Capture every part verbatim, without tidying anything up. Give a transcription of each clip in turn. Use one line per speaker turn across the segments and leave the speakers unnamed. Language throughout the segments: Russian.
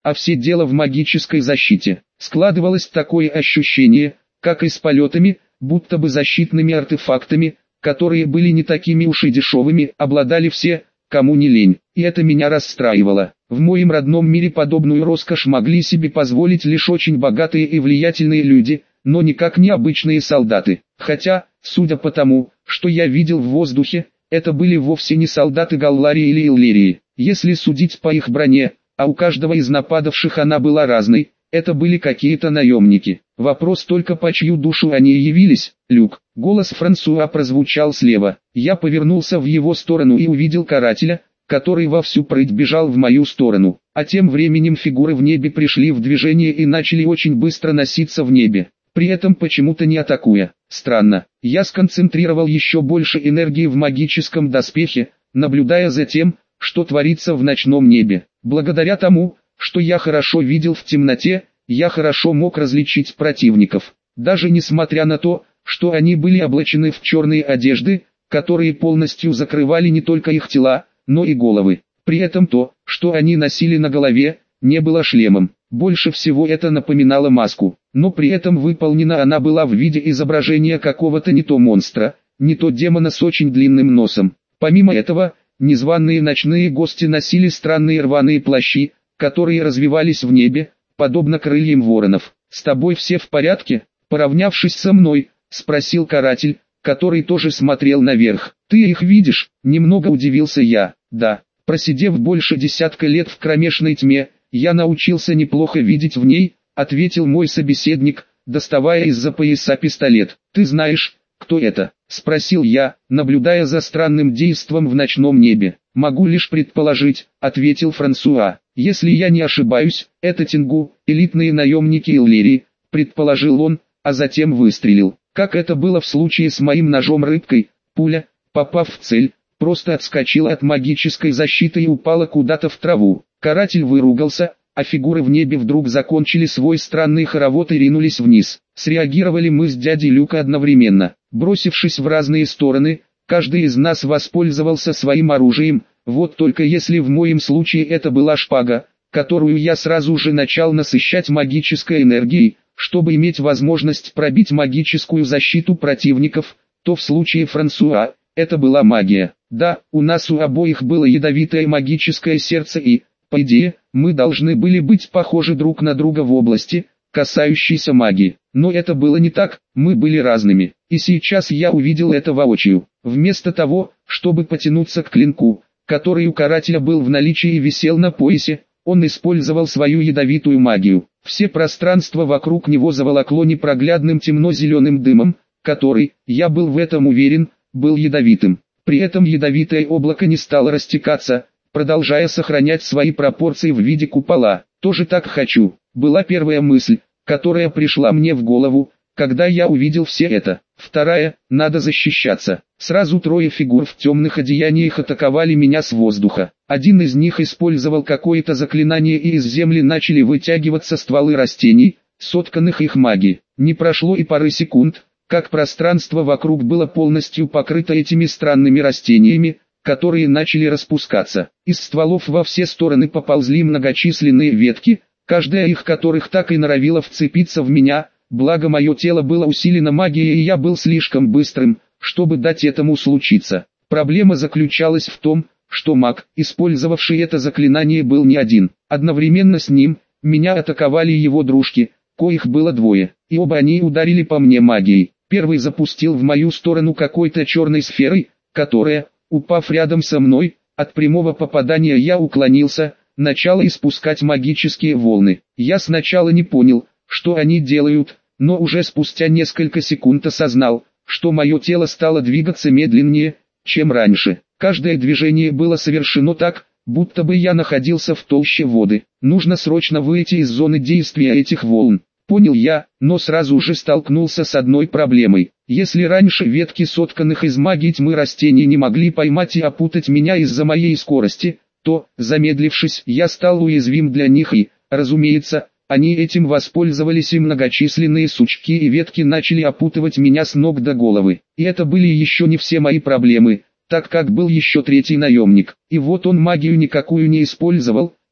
а все дело в магической защите. Складывалось такое ощущение, как и с полетами, будто бы защитными артефактами, которые были не такими уж и дешевыми, обладали все, кому не лень, и это меня расстраивало. В моем родном мире подобную роскошь могли себе позволить лишь очень богатые и влиятельные люди, но никак не обычные солдаты. Хотя, судя по тому, что я видел в воздухе, это были вовсе не солдаты Галларии или Иллирии. Если судить по их броне, а у каждого из нападавших она была разной, это были какие-то наемники. Вопрос только, по чью душу они явились. Люк. Голос Франсуа прозвучал слева. Я повернулся в его сторону и увидел карателя, который во всю прыть бежал в мою сторону. А тем временем фигуры в небе пришли в движение и начали очень быстро носиться в небе, при этом почему-то не атакуя. Странно. Я сконцентрировал еще больше энергии в магическом доспехе, наблюдая за тем, что творится в ночном небе. Благодаря тому, что я хорошо видел в темноте, я хорошо мог различить противников. Даже несмотря на то, что они были облачены в черные одежды, которые полностью закрывали не только их тела, но и головы. При этом то, что они носили на голове, не было шлемом. Больше всего это напоминало маску, но при этом выполнена она была в виде изображения какого-то не то монстра, не то демона с очень длинным носом. Помимо этого, незваные ночные гости носили странные рваные плащи, которые развивались в небе, подобно крыльям воронов. «С тобой все в порядке?» Поравнявшись со мной, спросил каратель, который тоже смотрел наверх. «Ты их видишь?» Немного удивился я. «Да». Просидев больше десятка лет в кромешной тьме, я научился неплохо видеть в ней, ответил мой собеседник, доставая из-за пояса пистолет. «Ты знаешь, кто это?» Спросил я, наблюдая за странным действом в ночном небе. «Могу лишь предположить», ответил Франсуа. «Если я не ошибаюсь, это Тенгу, элитные наемники Иллирии», предположил он, а затем выстрелил. Как это было в случае с моим ножом-рыбкой, пуля, попав в цель, просто отскочила от магической защиты и упала куда-то в траву. Каратель выругался, а фигуры в небе вдруг закончили свой странный хоровод и ринулись вниз. Среагировали мы с дядей Люка одновременно. Бросившись в разные стороны, каждый из нас воспользовался своим оружием, вот только если в моем случае это была шпага, которую я сразу же начал насыщать магической энергией, чтобы иметь возможность пробить магическую защиту противников, то в случае Франсуа, это была магия. Да, у нас у обоих было ядовитое магическое сердце и, по идее, мы должны были быть похожи друг на друга в области, касающейся магии. Но это было не так, мы были разными. И сейчас я увидел это воочию. Вместо того, чтобы потянуться к клинку, который у карателя был в наличии и висел на поясе, он использовал свою ядовитую магию. Все пространство вокруг него заволокло непроглядным темно-зеленым дымом, который, я был в этом уверен, был ядовитым. При этом ядовитое облако не стало растекаться, продолжая сохранять свои пропорции в виде купола. «Тоже так хочу», была первая мысль, которая пришла мне в голову, когда я увидел все это. Вторая, надо защищаться. Сразу трое фигур в темных одеяниях атаковали меня с воздуха. Один из них использовал какое-то заклинание, и из земли начали вытягиваться стволы растений, сотканных их магией. Не прошло и пары секунд, как пространство вокруг было полностью покрыто этими странными растениями, которые начали распускаться. Из стволов во все стороны поползли многочисленные ветки, каждая из которых так и норовила вцепиться в меня, благо мое тело было усилено магией и я был слишком быстрым, чтобы дать этому случиться. Проблема заключалась в том, что маг, использовавший это заклинание, был не один. Одновременно с ним, меня атаковали его дружки, коих было двое, и оба они ударили по мне магией. Первый запустил в мою сторону какой-то черной сферой, которая, упав рядом со мной, от прямого попадания я уклонился, начала испускать магические волны. Я сначала не понял, что они делают, но уже спустя несколько секунд осознал, что мое тело стало двигаться медленнее, чем раньше. Каждое движение было совершено так, будто бы я находился в толще воды. Нужно срочно выйти из зоны действия этих волн. Понял я, но сразу же столкнулся с одной проблемой. Если раньше ветки сотканных из магии тьмы растений не могли поймать и опутать меня из-за моей скорости, то, замедлившись, я стал уязвим для них и, разумеется, они этим воспользовались, и многочисленные сучки и ветки начали опутывать меня с ног до головы. И это были еще не все мои проблемы, так как был еще третий наемник. И вот он магию никакую не использовал,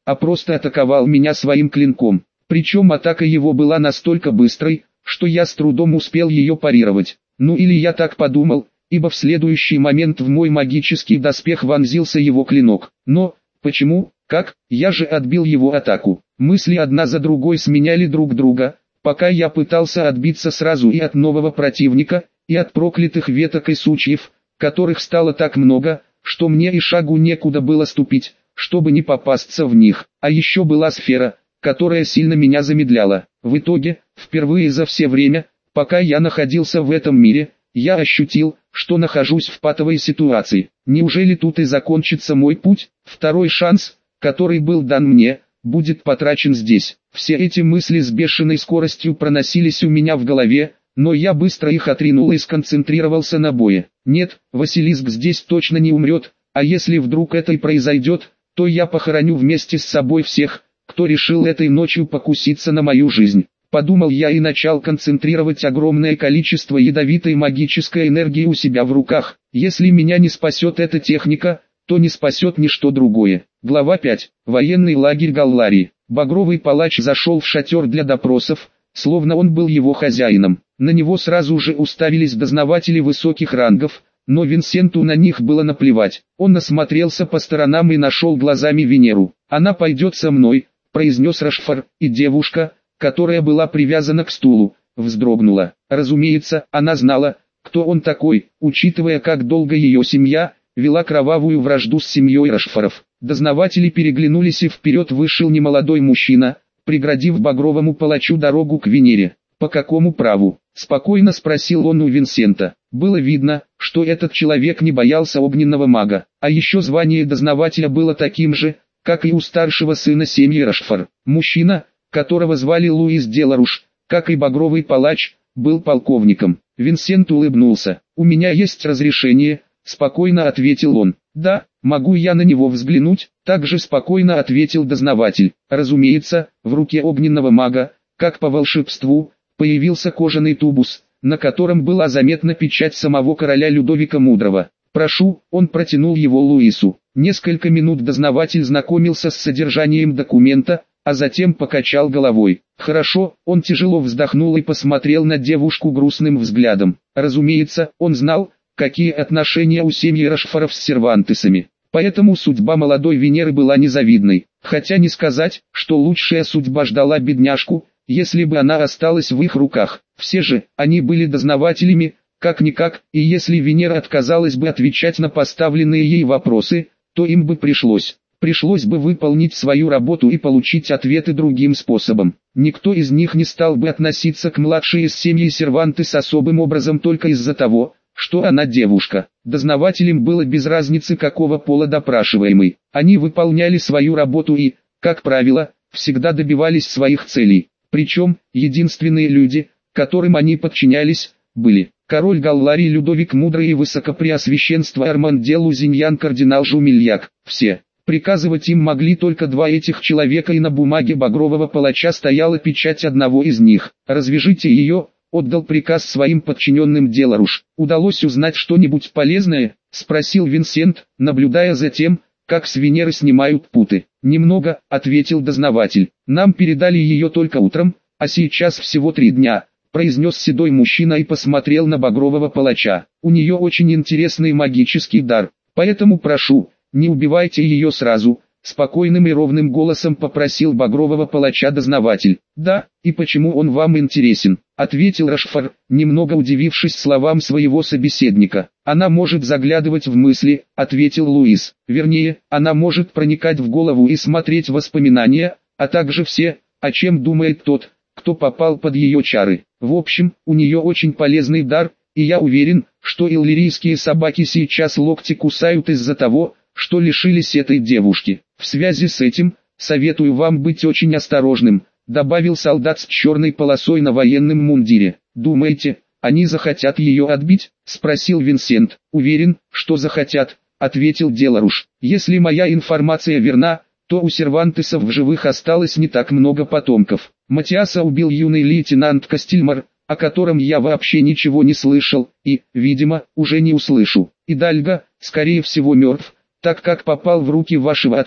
а просто атаковал меня своим клинком. Причем атака его была настолько быстрой, что я с трудом успел ее парировать. Ну или я так подумал, ибо в следующий момент в мой магический доспех вонзился его клинок. Но, почему, как, я же отбил его атаку. Мысли одна за другой сменяли друг друга, пока я пытался отбиться сразу и от нового противника, и от проклятых веток и сучьев, которых стало так много, что мне и шагу некуда было ступить, чтобы не попасться в них. А еще была сфера, которая сильно меня замедляла. В итоге, впервые за все время, пока я находился в этом мире, я ощутил, что нахожусь в патовой ситуации. Неужели тут и закончится мой путь? Второй шанс, который был дан мне, будет потрачен здесь. Все эти мысли с бешеной скоростью проносились у меня в голове, но я быстро их отринул и сконцентрировался на бое. Нет, Василиск здесь точно не умрет, а если вдруг это и произойдет, то я похороню вместе с собой всех, кто решил этой ночью покуситься на мою жизнь. Подумал я и начал концентрировать огромное количество ядовитой магической энергии у себя в руках. Если меня не спасет эта техника, то не спасет ничто другое. Глава пять. Военный лагерь Галларии. Багровый палач зашел в шатер для допросов, словно он был его хозяином. На него сразу же уставились дознаватели высоких рангов, но Винсенту на них было наплевать. Он осмотрелся по сторонам и нашел глазами Венеру. «Она пойдет со мной», — произнес Рашфор, и девушка, которая была привязана к стулу, вздрогнула. Разумеется, она знала, кто он такой, учитывая, как долго ее семья вела кровавую вражду с семьей Рашфоров. Дознаватели переглянулись, и вперед вышел немолодой мужчина, преградив багровому палачу дорогу к Венере. «По какому праву?» — спокойно спросил он у Винсента. Было видно, что этот человек не боялся огненного мага, а еще звание дознавателя было таким же, как и у старшего сына семьи Рашфор. Мужчина, которого звали Луис Деларуш, как и багровый палач, был полковником. Винсент улыбнулся. «У меня есть разрешение», — спокойно ответил он. «Да, могу я на него взглянуть?» — также спокойно ответил дознаватель. Разумеется, в руке огненного мага, как по волшебству, появился кожаный тубус, на котором была заметна печать самого короля Людовика Мудрого. «Прошу», — он протянул его Луису. Несколько минут дознаватель знакомился с содержанием документа, а затем покачал головой. «Хорошо», — он тяжело вздохнул и посмотрел на девушку грустным взглядом. Разумеется, он знал, какие отношения у семьи Рашфоров с Сервантесами. Поэтому судьба молодой Венеры была незавидной. Хотя не сказать, что лучшая судьба ждала бедняжку, если бы она осталась в их руках. Все же, они были дознавателями, как-никак, и если Венера отказалась бы отвечать на поставленные ей вопросы, то им бы пришлось. Пришлось бы выполнить свою работу и получить ответы другим способом. Никто из них не стал бы относиться к младшей из семьи Сервантес особым образом только из-за того, что она девушка. Дознавателям было без разницы, какого пола допрашиваемый. Они выполняли свою работу и, как правило, всегда добивались своих целей. Причем, единственные люди, которым они подчинялись, были король Галларии Людовик Мудрый и высокопреосвященство Арманде Лузиньян кардинал Жумильяк. Все. Приказывать им могли только два этих человека, и на бумаге багрового палача стояла печать одного из них. «Развяжите ее», — отдал приказ своим подчиненным Деларуш. «Удалось узнать что-нибудь полезное?» — спросил Винсент, наблюдая за тем, как с Венеры снимают путы. «Немного», — ответил дознаватель. «Нам передали ее только утром, а сейчас всего три дня», — произнес седой мужчина и посмотрел на багрового палача. «У нее очень интересный магический дар, поэтому прошу, не убивайте ее сразу», — спокойным и ровным голосом попросил багрового палача дознаватель. «Да, и почему он вам интересен?» — ответил Рашфор, немного удивившись словам своего собеседника. «Она может заглядывать в мысли», — ответил Луис. «Вернее, она может проникать в голову и смотреть воспоминания, а также все, о чем думает тот, кто попал под ее чары. В общем, у нее очень полезный дар, и я уверен, что иллирийские собаки сейчас локти кусают из-за того, что лишились этой девушки. В связи с этим, советую вам быть очень осторожным», — добавил солдат с черной полосой на военном мундире. «Думаете, они захотят ее отбить?» — спросил Винсент. «Уверен, что захотят», — ответил Деларуш. «Если моя информация верна, то у Сервантесов в живых осталось не так много потомков. Матиаса убил юный лейтенант Кастильмар, о котором я вообще ничего не слышал, и, видимо, уже не услышу. И Дальга, скорее всего, мертв, так как попал в руки вашего отца»,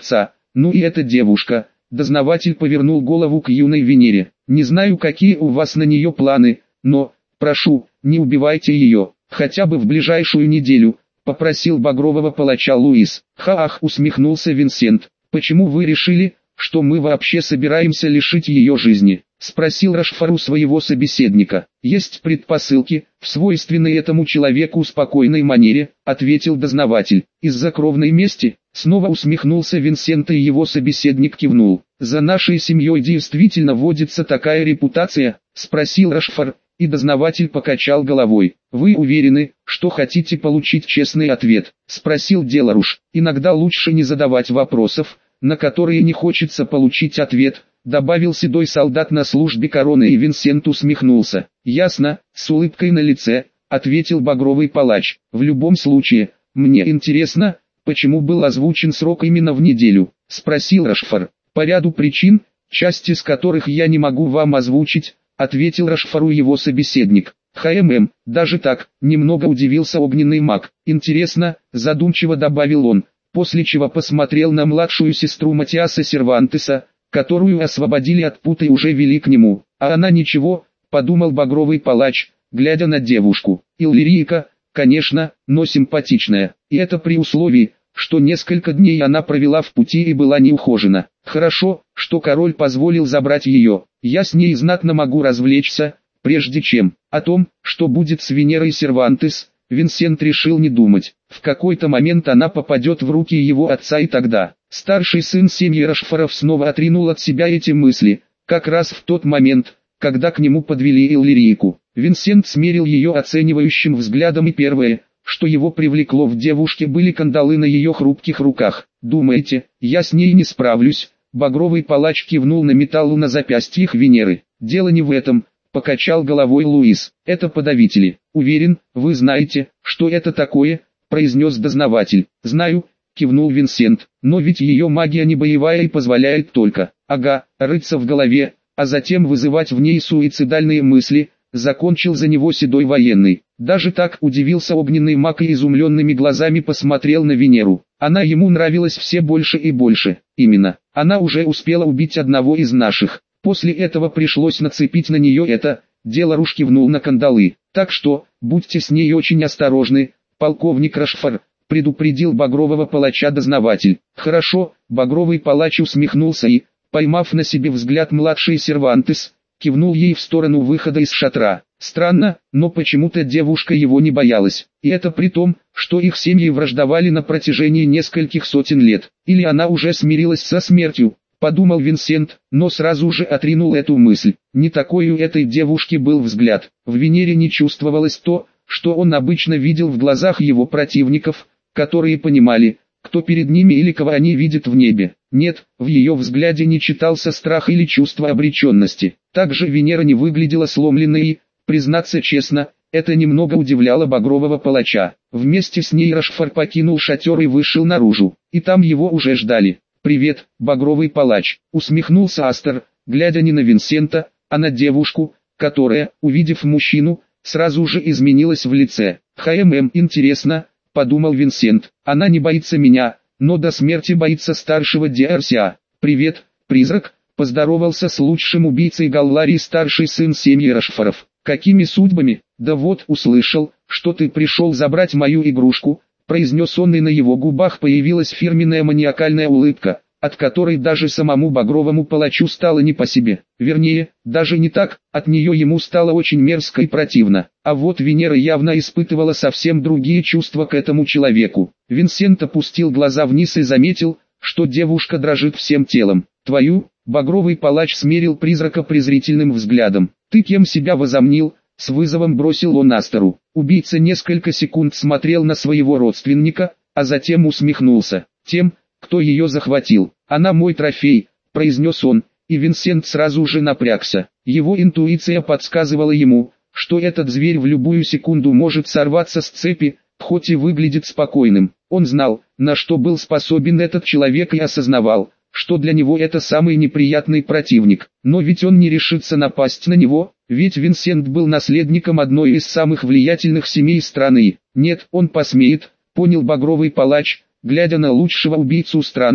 ну и эта девушка. Дознаватель повернул голову к юной Венере. Не знаю, какие у вас на нее планы, но, прошу, не убивайте ее, хотя бы в ближайшую неделю, попросил багрового палача Луис. Ха-ах, усмехнулся Винсент. Почему вы решили, что мы вообще собираемся лишить ее жизни? Спросил Рошфор у своего собеседника. Есть предпосылки, в свойственной этому человеку спокойной манере, ответил дознаватель. Из-за кровной мести? Снова усмехнулся Винсент, и его собеседник кивнул. За нашей семьей действительно водится такая репутация? Спросил Рошфор, и дознаватель покачал головой. Вы уверены, что хотите получить честный ответ? Спросил Деларуш. Иногда лучше не задавать вопросов, на которые не хочется получить ответ, добавил седой солдат на службе короны, и Винсент усмехнулся. Ясно, с улыбкой на лице, ответил багровый палач. В любом случае, мне интересно, почему был озвучен срок именно в неделю, спросил Рошфор. По ряду причин, часть из которых я не могу вам озвучить, ответил Рошфору его собеседник. Хмм, даже так, немного удивился огненный маг. Интересно, задумчиво добавил он, после чего посмотрел на младшую сестру Матиаса Сервантеса, которую освободили от пут и уже вели к нему. А она ничего, подумал багровый палач, глядя на девушку. Иллирийка, конечно, но симпатичная, и это при условии, что несколько дней она провела в пути и была неухожена. Хорошо, что король позволил забрать ее, я с ней знатно могу развлечься, прежде чем. О том, что будет с Венерой Сервантес, Винсент решил не думать. В какой-то момент она попадет в руки его отца, и тогда старший сын семьи Рошфоров снова отринул от себя эти мысли, как раз в тот момент, когда к нему подвели Иллирийку. Винсент смерил ее оценивающим взглядом, и первое, что его привлекло в девушке, были кандалы на ее хрупких руках. «Думаете, я с ней не справлюсь?» Багровый палач кивнул на металлу на запястьях Венеры. «Дело не в этом», — покачал головой Луис. «Это подавители. Уверен, вы знаете, что это такое», — произнес дознаватель. «Знаю», — кивнул Винсент, — «но ведь ее магия не боевая и позволяет только, ага, рыться в голове, а затем вызывать в ней суицидальные мысли», — закончил за него седой военный. Даже так удивился огненный маг и изумленными глазами посмотрел на Венеру. Она ему нравилась все больше и больше. Именно, она уже успела убить одного из наших. После этого пришлось нацепить на нее это. Деларуш кивнул на кандалы. Так что, будьте с ней очень осторожны, полковник Рошфор, предупредил багрового палача дознаватель. Хорошо, багровый палач усмехнулся и, поймав на себе взгляд младшей Сервантес, кивнул ей в сторону выхода из шатра. Странно, но почему-то девушка его не боялась. И это при том, что их семьи враждовали на протяжении нескольких сотен лет. Или она уже смирилась со смертью, подумал Винсент, но сразу же отринул эту мысль. Не такой у этой девушки был взгляд. В Венере не чувствовалось то, что он обычно видел в глазах его противников, которые понимали, кто перед ними или кого они видят в небе. Нет, в ее взгляде не читался страх или чувство обреченности. Также Венера не выглядела сломленной и, признаться честно, это немного удивляло багрового палача. Вместе с ней Рошфор покинул шатер и вышел наружу, и там его уже ждали. «Привет, багровый палач», — усмехнулся Астер, глядя не на Винсента, а на девушку, которая, увидев мужчину, сразу же изменилась в лице. «Хмм, интересно», — подумал Винсент, — «она не боится меня, но до смерти боится старшего Диарсиа». «Привет, призрак», — поздоровался с лучшим убийцей Галларии старший сын семьи Рошфоров. «Какими судьбами?» «Да вот, услышал, что ты пришел забрать мою игрушку», — произнес он, и на его губах появилась фирменная маниакальная улыбка, от которой даже самому багровому палачу стало не по себе. Вернее, даже не так, от нее ему стало очень мерзко и противно. А вот Венера явно испытывала совсем другие чувства к этому человеку. Винсент опустил глаза вниз и заметил, что девушка дрожит всем телом. «Твою?» — багровый палач смерил призрака презрительным взглядом. «Ты кем себя возомнил?» — с вызовом бросил он Астеру. Убийца несколько секунд смотрел на своего родственника, а затем усмехнулся. «Тем, кто ее захватил. Она мой трофей», — произнес он, и Винсент сразу же напрягся. Его интуиция подсказывала ему, что этот зверь в любую секунду может сорваться с цепи, хоть и выглядит спокойным. Он знал, на что был способен этот человек, и осознавал, что для него это самый неприятный противник. Но ведь он не решится напасть на него, ведь Винсент был наследником одной из самых влиятельных семей страны. Нет, он посмеет, понял багровый палач, глядя на лучшего убийцу страны,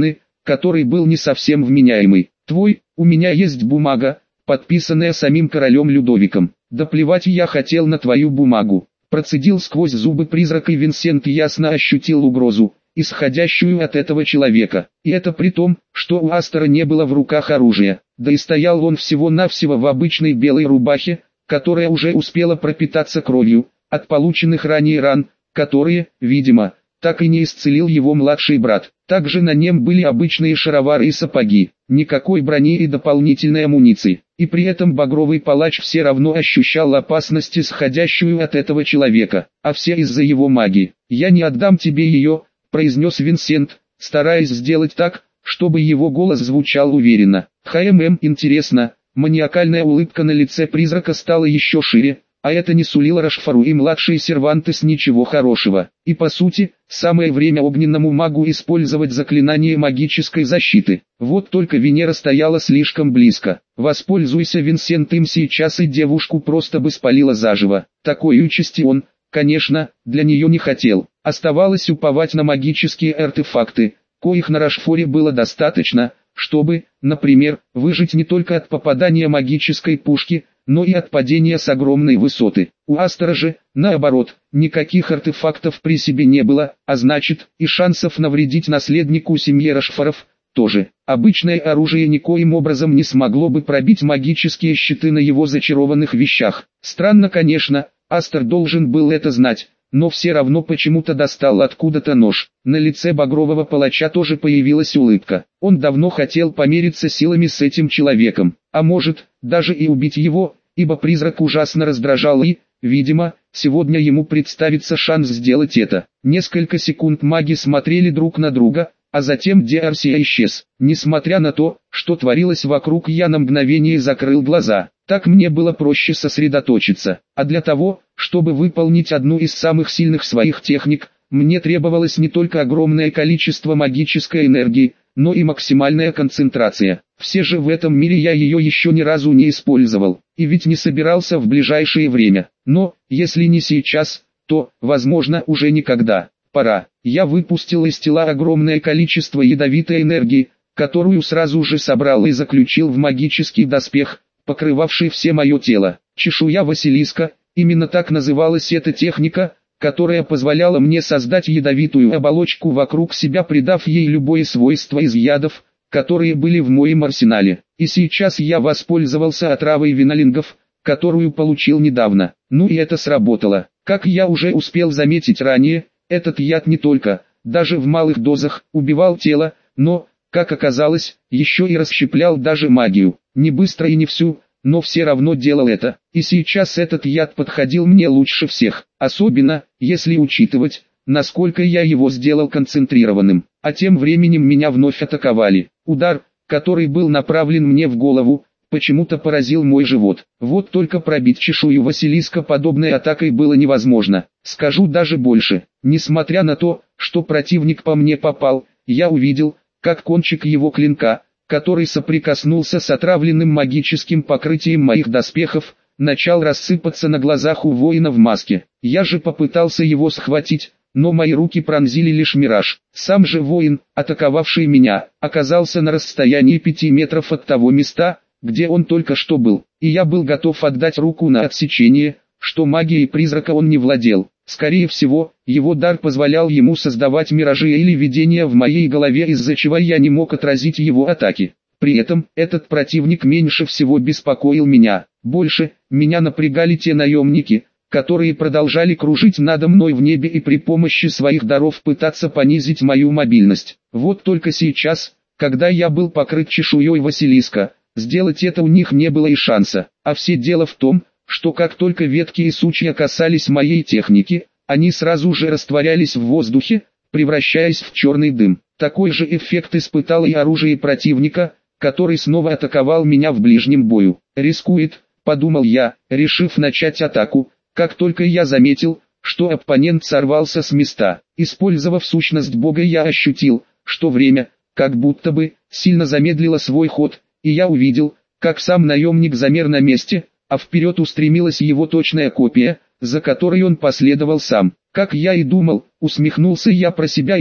который был не совсем вменяемый. «Твой, у меня есть бумага, подписанная самим королем Людовиком. Да плевать я хотел на твою бумагу». Процедил сквозь зубы призрак, и Винсент ясно ощутил угрозу, исходящую от этого человека. И это при том, что у Астера не было в руках оружия. Да и стоял он всего-навсего в обычной белой рубахе, которая уже успела пропитаться кровью от полученных ранее ран, которые, видимо, так и не исцелил его младший брат. Также на нем были обычные шаровары и сапоги, никакой брони и дополнительной амуниции. И при этом багровый палач все равно ощущал опасность, исходящую от этого человека, а все из-за его магии. «Я не отдам тебе ее», — произнес Винсент, стараясь сделать так, чтобы его голос звучал уверенно. «Хм, интересно». Маниакальная улыбка на лице призрака стала еще шире, а это не сулило Рошфору и младшей Сервантес ничего хорошего. И по сути, самое время огненному магу использовать заклинание магической защиты. Вот только Венера стояла слишком близко. Воспользуйся Винсент им сейчас, и девушку просто бы спалила заживо. Такой участи он, конечно, для нее не хотел. Оставалось уповать на магические артефакты, коих на Рошфоре было достаточно, чтобы, например, выжить не только от попадания магической пушки, но и от падения с огромной высоты. У Астера же, наоборот, никаких артефактов при себе не было, а значит, и шансов навредить наследнику семьи Рошфоров тоже. Обычное оружие никоим образом не смогло бы пробить магические щиты на его зачарованных вещах. Странно, конечно, Астер должен был это знать, но все равно почему-то достал откуда-то нож. На лице багрового палача тоже появилась улыбка. Он давно хотел помериться силами с этим человеком, а может, даже и убить его, ибо призрак ужасно раздражал и, видимо, сегодня ему представится шанс сделать это. Несколько секунд маги смотрели друг на друга, а затем Диарсия исчез. Несмотря на то, что творилось вокруг, я на мгновение закрыл глаза. Так мне было проще сосредоточиться. А для того, чтобы выполнить одну из самых сильных своих техник, мне требовалось не только огромное количество магической энергии, но и максимальная концентрация. Все же в этом мире я ее еще ни разу не использовал, и ведь не собирался в ближайшее время. Но, если не сейчас, то, возможно, уже никогда. Пора. Я выпустил из тела огромное количество ядовитой энергии, которую сразу же собрал и заключил в магический доспех, покрывавший все мое тело. Чешуя Василиска, именно так называлась эта техника, которая позволяла мне создать ядовитую оболочку вокруг себя, придав ей любое свойство из ядов, которые были в моем арсенале. И сейчас я воспользовался отравой винолингов, которую получил недавно. Ну и это сработало. Как я уже успел заметить ранее, этот яд не только, даже в малых дозах, убивал тело, но, как оказалось, еще и расщеплял даже магию. Не быстро и не всю, но все равно делал это. И сейчас этот яд подходил мне лучше всех, особенно, если учитывать, насколько я его сделал концентрированным. А тем временем меня вновь атаковали. Удар, который был направлен мне в голову, почему-то поразил мой живот. Вот только пробить чешую Василиска подобной атакой было невозможно. Скажу даже больше. Несмотря на то, что противник по мне попал, я увидел, как кончик его клинка, который соприкоснулся с отравленным магическим покрытием моих доспехов, начал рассыпаться на глазах у воина в маске. Я же попытался его схватить, но мои руки пронзили лишь мираж. Сам же воин, атаковавший меня, оказался на расстоянии пяти метров от того места, где он только что был, и я был готов отдать руку на отсечение, что магией призрака он не владел. Скорее всего, его дар позволял ему создавать миражи или видения в моей голове, из-за чего я не мог отразить его атаки. При этом, этот противник меньше всего беспокоил меня. Больше, меня напрягали те наемники, которые продолжали кружить надо мной в небе и при помощи своих даров пытаться понизить мою мобильность. Вот только сейчас, когда я был покрыт чешуей Василиска, сделать это у них не было и шанса. А все дело в том, что как только ветки и сучья касались моей техники, они сразу же растворялись в воздухе, превращаясь в черный дым. Такой же эффект испытал и оружие противника, который снова атаковал меня в ближнем бою. «Рискует», — подумал я, решив начать атаку, как только я заметил, что оппонент сорвался с места. Использовав сущность бога, я ощутил, что время, как будто бы, сильно замедлило свой ход, и я увидел, как сам наемник замер на месте, а вперед устремилась его точная копия, за которой он последовал сам. Как я и думал, усмехнулся я про себя и,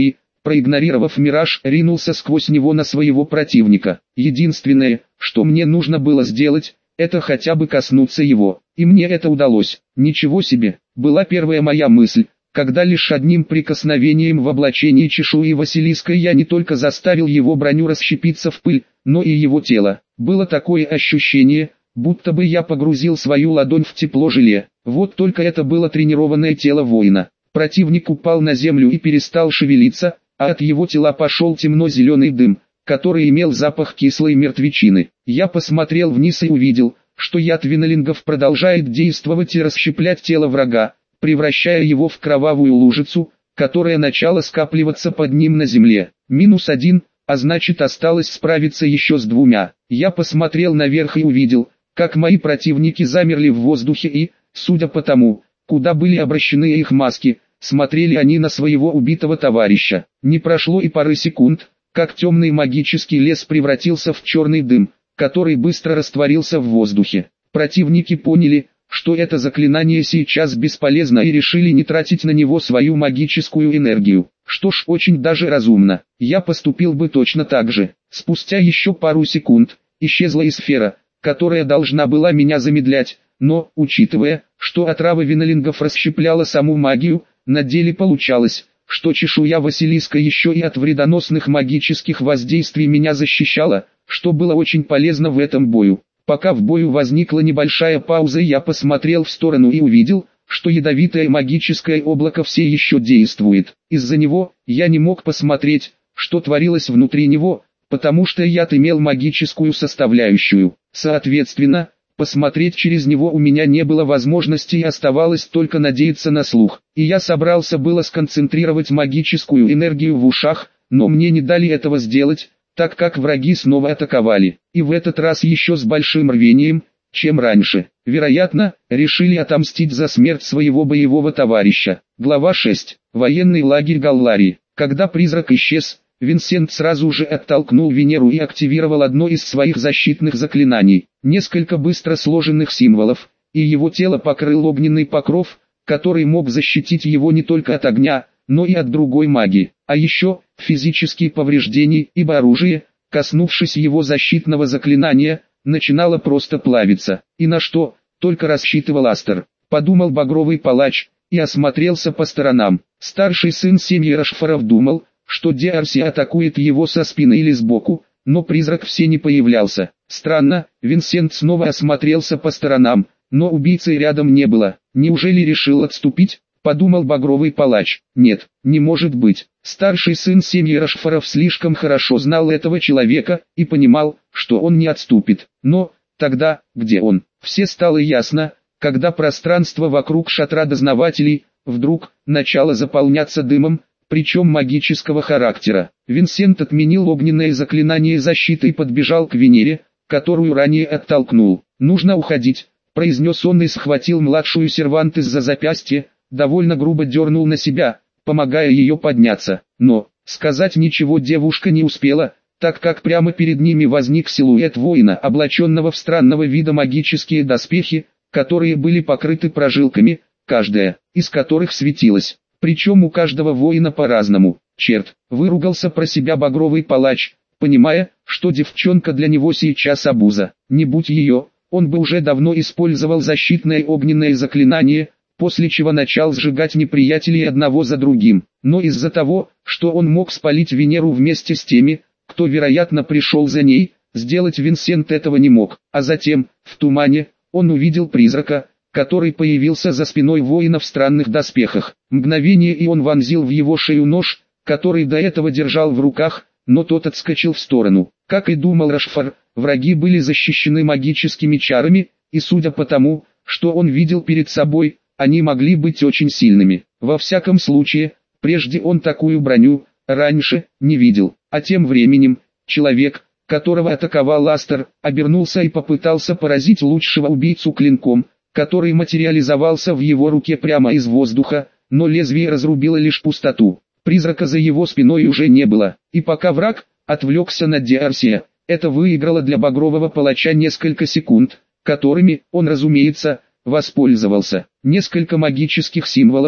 проигнорировав мираж, ринулся сквозь него на своего противника. Единственное, что мне нужно было сделать, это хотя бы коснуться его, и мне это удалось. Ничего себе, была первая моя мысль, когда лишь одним прикосновением в облачении чешуи Василиска я не только заставил его броню расщепиться в пыль, но и его тело. Было такое ощущение, будто бы я погрузил свою ладонь в тепло желе. Вот только это было тренированное тело воина. Противник упал на землю и перестал шевелиться, а от его тела пошел темно-зеленый дым, который имел запах кислой мертвечины. Я посмотрел вниз и увидел, что яд винолингов продолжает действовать и расщеплять тело врага, превращая его в кровавую лужицу, которая начала скапливаться под ним на земле. Минус один, а значит осталось справиться еще с двумя. Я посмотрел наверх и увидел, как мои противники замерли в воздухе и, судя по тому, куда были обращены их маски, смотрели они на своего убитого товарища. Не прошло и пары секунд, как темный магический лес превратился в черный дым, который быстро растворился в воздухе. Противники поняли, что это заклинание сейчас бесполезно и решили не тратить на него свою магическую энергию. Что ж, очень даже разумно. Я поступил бы точно так же. Спустя еще пару секунд, исчезла и сфера, которая должна была меня замедлять, но, учитывая, что отрава винолингов расщепляла саму магию, на деле получалось, что чешуя Василиска еще и от вредоносных магических воздействий меня защищала, что было очень полезно в этом бою. Пока в бою возникла небольшая пауза, я посмотрел в сторону и увидел, что ядовитое магическое облако все еще действует. Из-за него я не мог посмотреть, что творилось внутри него, потому что яд имел магическую составляющую. Соответственно, посмотреть через него у меня не было возможности и оставалось только надеяться на слух. И я собрался было сконцентрировать магическую энергию в ушах, но мне не дали этого сделать, так как враги снова атаковали, и в этот раз еще с большим рвением, чем раньше. Вероятно, решили отомстить за смерть своего боевого товарища. Глава шесть. Военный лагерь Галларии. Когда призрак исчез, Винсент сразу же оттолкнул Венеру и активировал одно из своих защитных заклинаний. Несколько быстро сложенных символов, и его тело покрыл огненный покров, который мог защитить его не только от огня, но и от другой магии. А еще, физические повреждения, ибо оружие, коснувшись его защитного заклинания, начинало просто плавиться. И на что только рассчитывал Астер, подумал багровый палач, и осмотрелся по сторонам. Старший сын семьи Рашфоров думал, что Диарси атакует его со спины или сбоку, но призрак все не появлялся. Странно, Винсент снова осмотрелся по сторонам, но убийцы рядом не было. Неужели решил отступить? Подумал багровый палач. Нет, не может быть. Старший сын семьи Рашфоров слишком хорошо знал этого человека и понимал, что он не отступит. Но, тогда, где он? Все стало ясно, когда пространство вокруг шатра дознавателей, вдруг, начало заполняться дымом, причем магического характера. Винсент отменил огненное заклинание защиты и подбежал к Венере, которую ранее оттолкнул. «Нужно уходить», — произнес он и схватил младшую Сервантес за запястье, довольно грубо дернул на себя, помогая ее подняться. Но, сказать ничего девушка не успела, так как прямо перед ними возник силуэт воина, облаченного в странного вида магические доспехи, которые были покрыты прожилками, каждая из которых светилась. Причем у каждого воина по-разному. Черт, выругался про себя багровый палач, понимая, что девчонка для него сейчас обуза. Не будь ее, он бы уже давно использовал защитное огненное заклинание, после чего начал сжигать неприятелей одного за другим. Но из-за того, что он мог спалить Венеру вместе с теми, кто вероятно пришел за ней, сделать Винсент этого не мог. А затем, в тумане, он увидел призрака, который появился за спиной воина в странных доспехах. Мгновение и он вонзил в его шею нож, который до этого держал в руках, но тот отскочил в сторону. Как и думал Рашфор, враги были защищены магическими чарами, и судя по тому, что он видел перед собой, они могли быть очень сильными. Во всяком случае, прежде он такую броню, раньше, не видел. А тем временем, человек, которого атаковал Астер, обернулся и попытался поразить лучшего убийцу клинком, который материализовался в его руке прямо из воздуха, но лезвие разрубило лишь пустоту. Призрака за его спиной уже не было, и пока враг отвлекся на Диарсия, это выиграло для багрового палача несколько секунд, которыми он, разумеется, воспользовался. Несколько магических символов,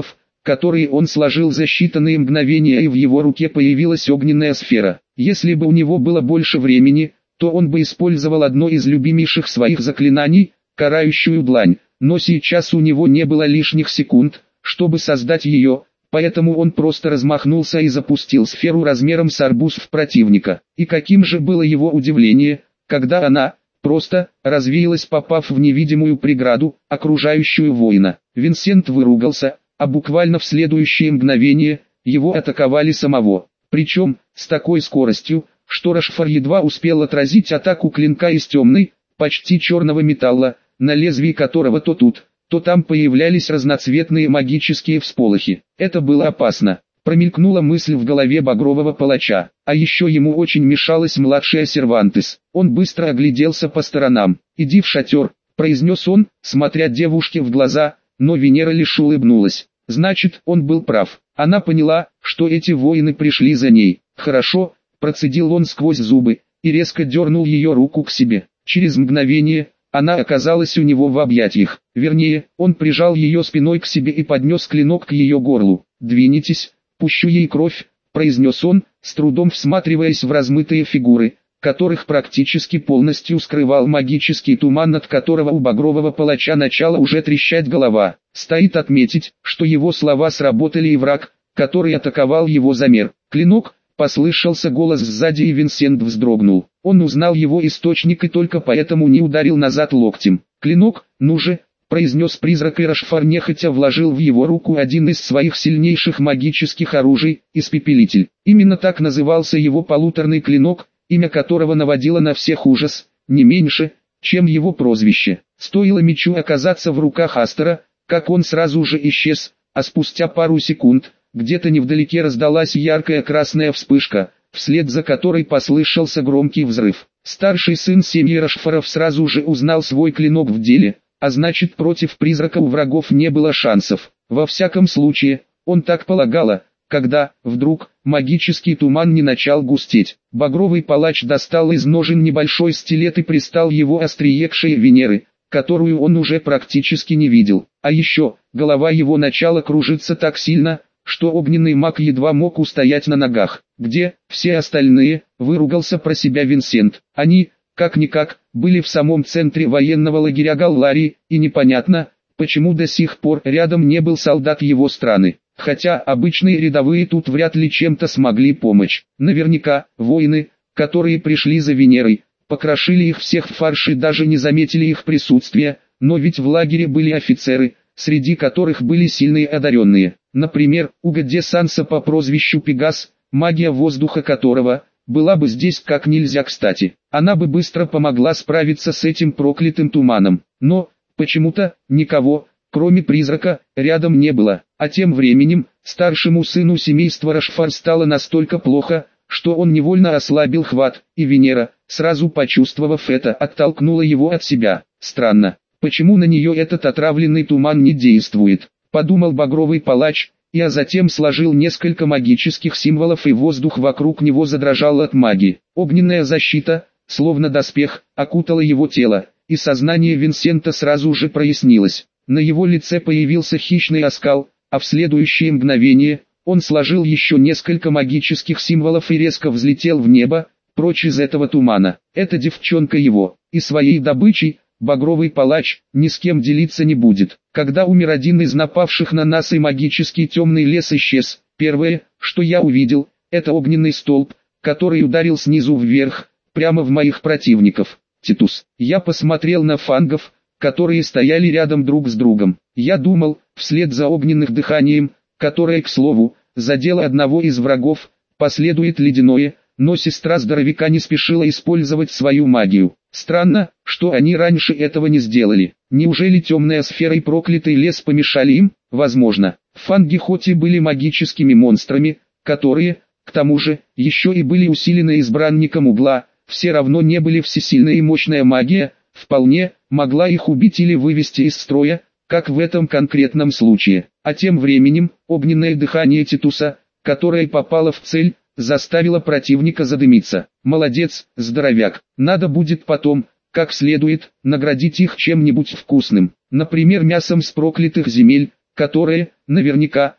которые он сложил за считанные мгновения, и в его руке появилась огненная сфера. Если бы у него было больше времени, то он бы использовал одно из любимейших своих заклинаний – карающую длань, но сейчас у него не было лишних секунд, чтобы создать ее, поэтому он просто размахнулся и запустил сферу размером с арбуз в противника. И каким же было его удивление, когда она просто развеялась, попав в невидимую преграду, окружающую воина. Винсент выругался, а буквально в следующее мгновение его атаковали самого. Причем с такой скоростью, что Рашфор едва успел отразить атаку клинка из темной, почти черного металла, на лезвии которого то тут, то там появлялись разноцветные магические всполохи. Это было опасно. Промелькнула мысль в голове багрового палача, а еще ему очень мешалась младшая Сервантес. Он быстро огляделся по сторонам. «Иди в шатер», — произнес он, смотря девушке в глаза, но Венера лишь улыбнулась. Значит, он был прав. Она поняла, что эти воины пришли за ней. «Хорошо», — процедил он сквозь зубы, и резко дернул ее руку к себе. Через мгновение она оказалась у него в объятиях. Вернее, он прижал ее спиной к себе и поднес клинок к ее горлу. «Двинетесь, пущу ей кровь», — произнес он, с трудом всматриваясь в размытые фигуры, которых практически полностью скрывал магический туман, от которого у багрового палача начала уже трещать голова. Стоит отметить, что его слова сработали, и враг, который атаковал его, замер. «Клинок», — послышался голос сзади, и Винсент вздрогнул. Он узнал его источник и только поэтому не ударил назад локтем. «Клинок, ну же», — произнес призрак, и Рашфор нехотя вложил в его руку один из своих сильнейших магических оружий — испепелитель. Именно так назывался его полуторный клинок, имя которого наводило на всех ужас, не меньше, чем его прозвище. Стоило мечу оказаться в руках Астера, как он сразу же исчез, а спустя пару секунд, где-то невдалеке раздалась яркая красная вспышка, вслед за которой послышался громкий взрыв. Старший сын семьи Рашфоров сразу же узнал свой клинок в деле, а значит, против призрака у врагов не было шансов. Во всяком случае, он так полагала, когда, вдруг, магический туман не начал густеть. Багровый палач достал из ножен небольшой стилет и пристал его острие к шее Венеры, которую он уже практически не видел. А еще, голова его начала кружиться так сильно, что огненный маг едва мог устоять на ногах. «Где все остальные?» — выругался про себя Винсент. Они, как-никак, были в самом центре военного лагеря Галларии, и непонятно, почему до сих пор рядом не был солдат его страны. Хотя обычные рядовые тут вряд ли чем-то смогли помочь. Наверняка, воины, которые пришли за Венерой, покрошили их всех в фарш и даже не заметили их присутствия, но ведь в лагере были офицеры, среди которых были сильные одаренные. Например, Уго де Санса по прозвищу Пегас, магия воздуха которого была бы здесь как нельзя кстати. Она бы быстро помогла справиться с этим проклятым туманом. Но, почему-то, никого, кроме призрака, рядом не было. А тем временем, старшему сыну семейства Рашфор стало настолько плохо, что он невольно ослабил хват, и Венера, сразу почувствовав это, оттолкнула его от себя. Странно, почему на нее этот отравленный туман не действует, подумал багровый палач, и а затем сложил несколько магических символов, и воздух вокруг него задрожал от магии. Огненная защита, словно доспех, окутала его тело, и сознание Винсента сразу же прояснилось. На его лице появился хищный оскал, а в следующее мгновение он сложил еще несколько магических символов и резко взлетел в небо, прочь из этого тумана. Эта девчонка его, и своей добычей, багровый палач, ни с кем делиться не будет. Когда умер один из напавших на нас и магический темный лес исчез, первое, что я увидел, это огненный столб, который ударил снизу вверх, прямо в моих противников. Титус. Я посмотрел на фангов, которые стояли рядом друг с другом. Я думал, вслед за огненным дыханием, которое, к слову, задело одного из врагов, последует ледяное, но сестра здоровяка не спешила использовать свою магию. Странно, что они раньше этого не сделали. Неужели темная сфера и проклятый лес помешали им? Возможно. Фанги хоть и были магическими монстрами, которые, к тому же, еще и были усилены избранником угла, все равно не были всесильная и мощная магия, вполне могла их убить или вывести из строя, как в этом конкретном случае. А тем временем, огненное дыхание Титуса, которое попало в цель, заставило противника задымиться. Молодец, здоровяк. Надо будет потом, как следует, наградить их чем-нибудь вкусным. Например, мясом с проклятых земель, которое, наверняка,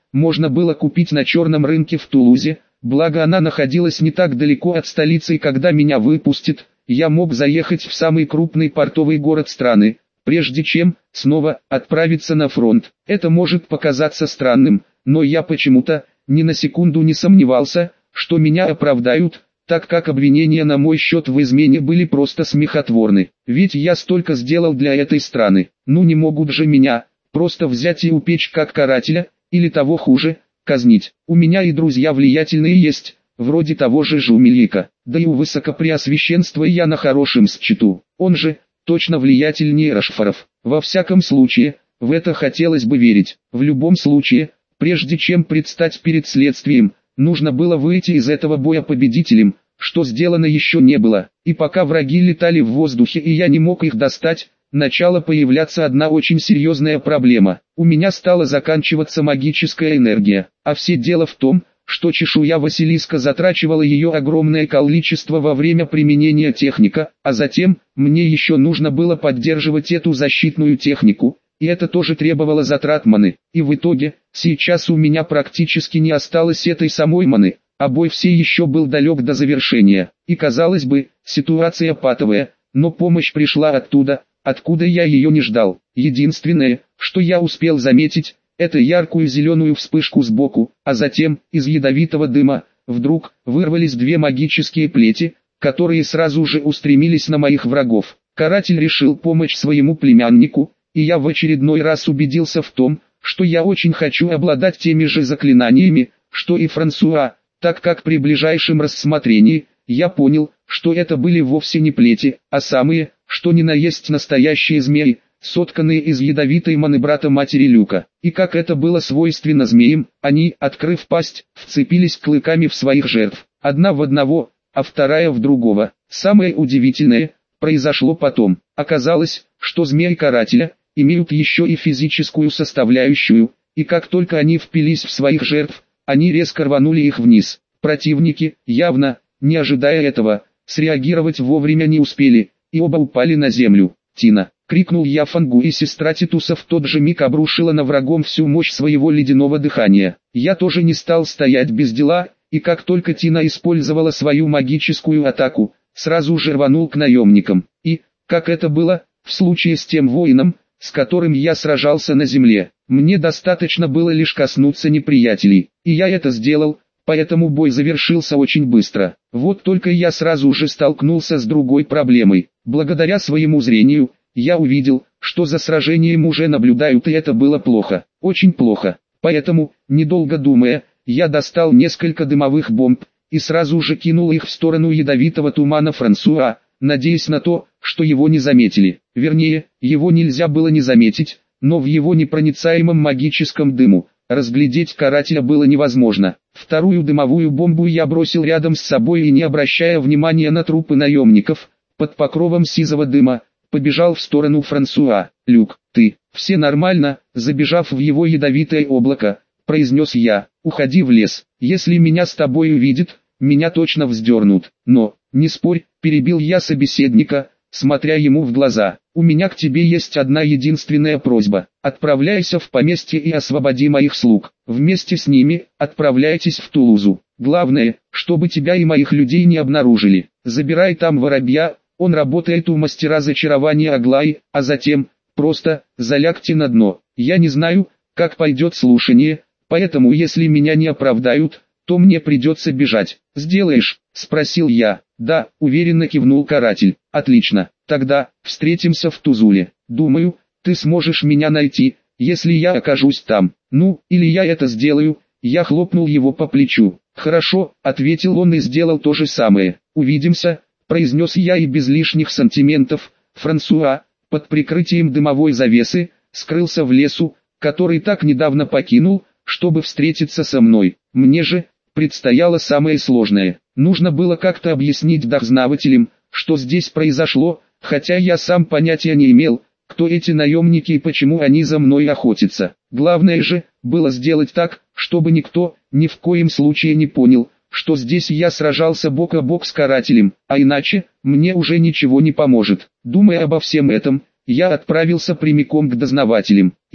можно было купить на черном рынке в Тулузе, благо она находилась не так далеко от столицы, и когда меня выпустят, я мог заехать в самый крупный портовый город страны, прежде чем снова отправиться на фронт. Это может показаться странным, но я почему-то ни на секунду не сомневался, что меня оправдают, так как обвинения на мой счет в измене были просто смехотворны. Ведь я столько сделал для этой страны. Ну не могут же меня просто взять и упечь как карателя, или того хуже, казнить. У меня и друзья влиятельные есть, вроде того же Жумельика. Да и у Высокопреосвященства я на хорошем счету. Он же точно влиятельнее Рашфоров. Во всяком случае, в это хотелось бы верить. В любом случае, прежде чем предстать перед следствием, нужно было выйти из этого боя победителем, что сделано еще не было. И пока враги летали в воздухе и я не мог их достать, начала появляться одна очень серьезная проблема. У меня стала заканчиваться магическая энергия. А все дело в том, что чешуя Василиска затрачивала ее огромное количество во время применения техника, а затем, мне еще нужно было поддерживать эту защитную технику, и это тоже требовало затрат маны. И в итоге, сейчас у меня практически не осталось этой самой маны, а бой все еще был далек до завершения. И казалось бы, ситуация патовая, но помощь пришла оттуда, откуда я ее не ждал. Единственное, что я успел заметить, это яркую зеленую вспышку сбоку, а затем, из ядовитого дыма, вдруг, вырвались две магические плети, которые сразу же устремились на моих врагов. Каратель решил помочь своему племяннику, и я в очередной раз убедился в том, что я очень хочу обладать теми же заклинаниями, что и Франсуа, так как при ближайшем рассмотрении, я понял, что это были вовсе не плети, а самые, что ни на есть настоящие змеи, сотканные из ядовитой маны брата матери Люка. И как это было свойственно змеям, они, открыв пасть, вцепились клыками в своих жертв, одна в одного, а вторая в другого. Самое удивительное произошло потом. Оказалось, что змеи карателя имеют еще и физическую составляющую, и как только они впились в своих жертв, они резко рванули их вниз. Противники, явно, не ожидая этого, среагировать вовремя не успели, и оба упали на землю. «Тина!» — крикнул я Фангу, и сестра Титуса в тот же миг обрушила на врагом всю мощь своего ледяного дыхания. Я тоже не стал стоять без дела, и как только Тина использовала свою магическую атаку, сразу же рванул к наемникам. И, как это было, в случае с тем воином, с которым я сражался на земле, мне достаточно было лишь коснуться неприятелей, и я это сделал, поэтому бой завершился очень быстро. Вот только я сразу же столкнулся с другой проблемой. Благодаря своему зрению, я увидел, что за сражением уже наблюдают, и это было плохо, очень плохо. Поэтому, недолго думая, я достал несколько дымовых бомб, и сразу же кинул их в сторону ядовитого тумана Франсуа, надеясь на то, что его не заметили. Вернее, его нельзя было не заметить, но в его непроницаемом магическом дыму разглядеть карателя было невозможно. Вторую дымовую бомбу я бросил рядом с собой и, не обращая внимания на трупы наемников, под покровом сизого дыма, побежал в сторону Франсуа. «Люк, ты, все нормально?» Забежав в его ядовитое облако, произнес я: «Уходи в лес, если меня с тобой увидят, меня точно вздернут». «Но, не спорь», перебил я собеседника, смотря ему в глаза. «У меня к тебе есть одна единственная просьба. Отправляйся в поместье и освободи моих слуг. Вместе с ними отправляйтесь в Тулузу. Главное, чтобы тебя и моих людей не обнаружили. Забирай там воробья, он работает у мастера зачарования Аглаи, а затем просто залягте на дно. Я не знаю, как пойдет слушание, поэтому если меня не оправдают, то мне придется бежать. Сделаешь?» — спросил я. «Да», — уверенно кивнул каратель. «Отлично, тогда встретимся в Тузуле. Думаю, ты сможешь меня найти, если я окажусь там. Ну, или я это сделаю». Я хлопнул его по плечу. «Хорошо», — ответил он и сделал то же самое. «Увидимся», — произнес я, и без лишних сантиментов. Франсуа, под прикрытием дымовой завесы, скрылся в лесу, который так недавно покинул, чтобы встретиться со мной. Мне же предстояло самое сложное. Нужно было как-то объяснить дознавателям, что здесь произошло, хотя я сам понятия не имел, кто эти наемники и почему они за мной охотятся. Главное же было сделать так, чтобы никто ни в коем случае не понял, что здесь я сражался бок о бок с карателем, а иначе мне уже ничего не поможет. Думая обо всем этом, я отправился прямиком к дознавателям. И,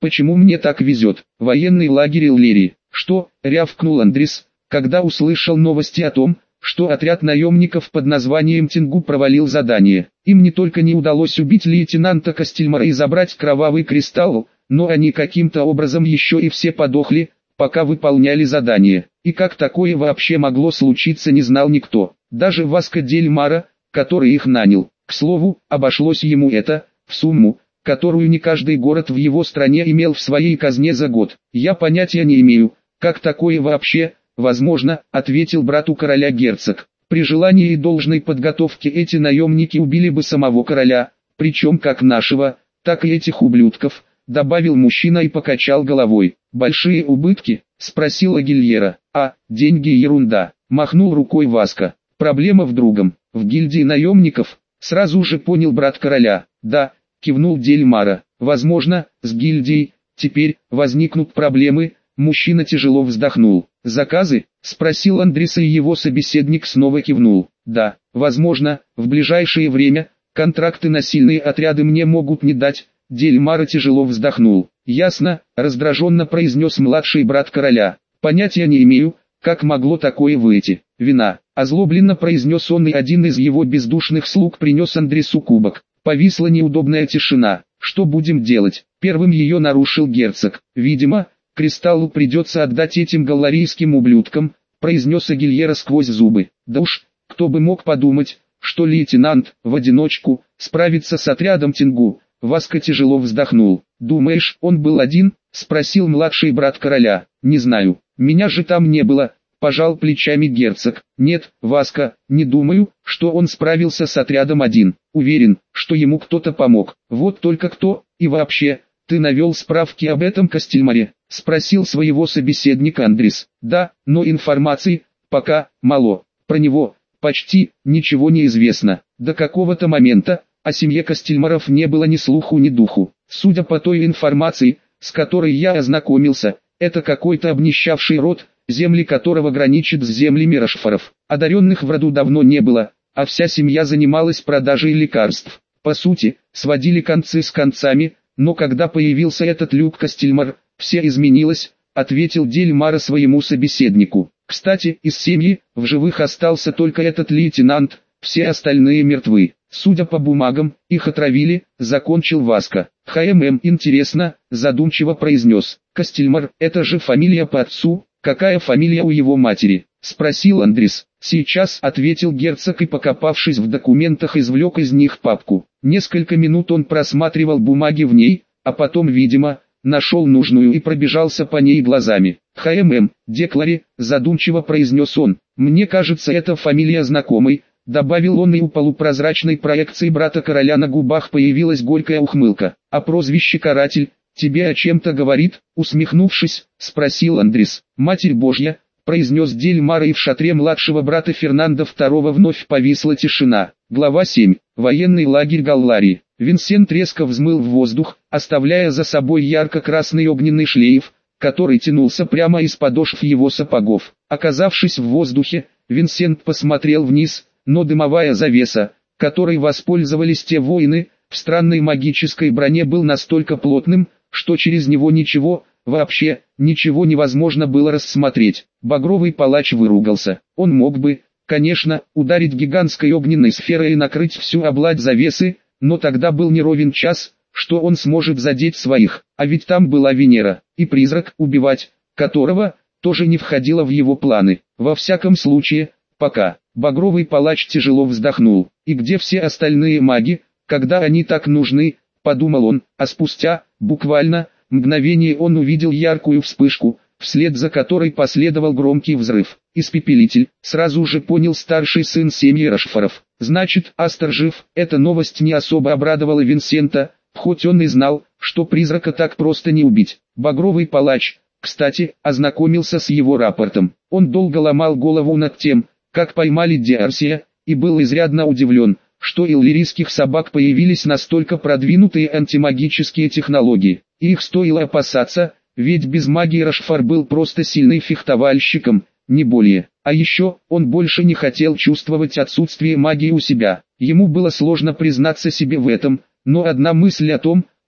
Почему мне так везет? Военный лагерь Иллирии. Что? Рявкнул Андрис, когда услышал новости о том, что отряд наемников под названием Тенгу провалил задание. Им не только не удалось убить лейтенанта Костельмара и забрать кровавый кристалл, но они каким-то образом еще и все подохли, пока выполняли задание. И как такое вообще могло случиться, не знал никто. Даже Васко дель Мара, который их нанял. К слову, обошлось ему это, в сумму, которую не каждый город в его стране имел в своей казне за год. Я понятия не имею, как такое вообще возможно, ответил брату короля герцог. При желании и должной подготовке эти наемники убили бы самого короля, причем как нашего, так и этих ублюдков, добавил мужчина и покачал головой. Большие убытки? Спросила Гильера. А, деньги ерунда, махнул рукой Васко. Проблема в другом. В гильдии наемников, сразу же понял брат короля. Да, кивнул дель Мара. Возможно, с гильдией теперь возникнут проблемы. Мужчина тяжело вздохнул. «Заказы?» – спросил Андрис, и его собеседник снова кивнул. «Да, возможно, в ближайшее время контракты на сильные отряды мне могут не дать». Дель Мара тяжело вздохнул. «Ясно», – раздраженно произнес младший брат короля. «Понятия не имею, как могло такое выйти. Вина», – озлобленно произнес он, и один из его бездушных слуг принес Андрису кубок. Повисла неудобная тишина. «Что будем делать?» – первым ее нарушил герцог. «Видимо, кристаллу придется отдать этим галларийским ублюдкам», произнес Агильера сквозь зубы. «Да уж, кто бы мог подумать, что лейтенант, в одиночку, справится с отрядом Тенгу». Васко тяжело вздохнул. «Думаешь, он был один?» – спросил младший брат короля. «Не знаю, меня же там не было», – пожал плечами герцог. «Нет, Васко, не думаю, что он справился с отрядом один. Уверен, что ему кто-то помог. Вот только кто, и вообще, ты навел справки об этом Костельмаре?» – спросил своего собеседника Андрис. «Да, но информации пока мало. Про него почти ничего не известно. До какого-то момента о семье Костельмаров не было ни слуху, ни духу. Судя по той информации, с которой я ознакомился, это какой-то обнищавший род, земли которого граничат с землями Рошфоров. Одаренных в роду давно не было, а вся семья занималась продажей лекарств. По сути, сводили концы с концами, но когда появился этот Люк Костельмар, все изменилось», — ответил дель Мара своему собеседнику. «Кстати, из семьи, в живых остался только этот лейтенант, все остальные мертвы. Судя по бумагам, их отравили», — закончил Васко. «Хмм, интересно», — задумчиво произнес. «Костельмар, это же фамилия по отцу, какая фамилия у его матери?» — спросил Андрис. «Сейчас», — ответил герцог и, покопавшись в документах, извлек из них папку. Несколько минут он просматривал бумаги в ней, а потом, видимо, нашел нужную и пробежался по ней глазами. «Хмм, Деклари», — задумчиво произнес он. «Мне кажется, эта фамилия знакомой», — добавил он, и у полупрозрачной проекции брата короля на губах появилась горькая ухмылка. «А прозвище Каратель тебе о чем-то говорит?» — усмехнувшись, спросил Андрис. «Матерь Божья», — произнес дель Мара, и в шатре младшего брата Фернандо второго вновь повисла тишина. Глава семь. Военный лагерь Галларии. Винсент резко взмыл в воздух, оставляя за собой ярко-красный огненный шлейф, который тянулся прямо из подошв его сапогов. Оказавшись в воздухе, Винсент посмотрел вниз, но дымовая завеса, которой воспользовались те воины, в странной магической броне, был настолько плотным, что через него ничего, вообще, ничего невозможно было рассмотреть. Багровый палач выругался. Он мог бы, конечно, ударить гигантской огненной сферой и накрыть всю обладь завесы, но тогда был не ровен час, что он сможет задеть своих, а ведь там была Венера, и призрак, убивать которого, тоже не входило в его планы. Во всяком случае, пока. Багровый палач тяжело вздохнул. «И где все остальные маги, когда они так нужны?» — подумал он, а спустя, буквально, мгновение он увидел яркую вспышку, вслед за которой последовал громкий взрыв. «Испепелитель», сразу же понял старший сын семьи Рошфоров. «Значит, Астер жив». Эта новость не особо обрадовала Винсента, хоть он и знал, что призрака так просто не убить. Багровый палач, кстати, ознакомился с его рапортом. Он долго ломал голову над тем, как поймали Диарсия, и был изрядно удивлен, что у иллирийских собак появились настолько продвинутые антимагические технологии. И их стоило опасаться, ведь без магии Рошфор был просто сильным фехтовальщиком, не более. А еще, он больше не хотел чувствовать отсутствие магии у себя. Ему было сложно признаться себе в этом, но одна мысль о том,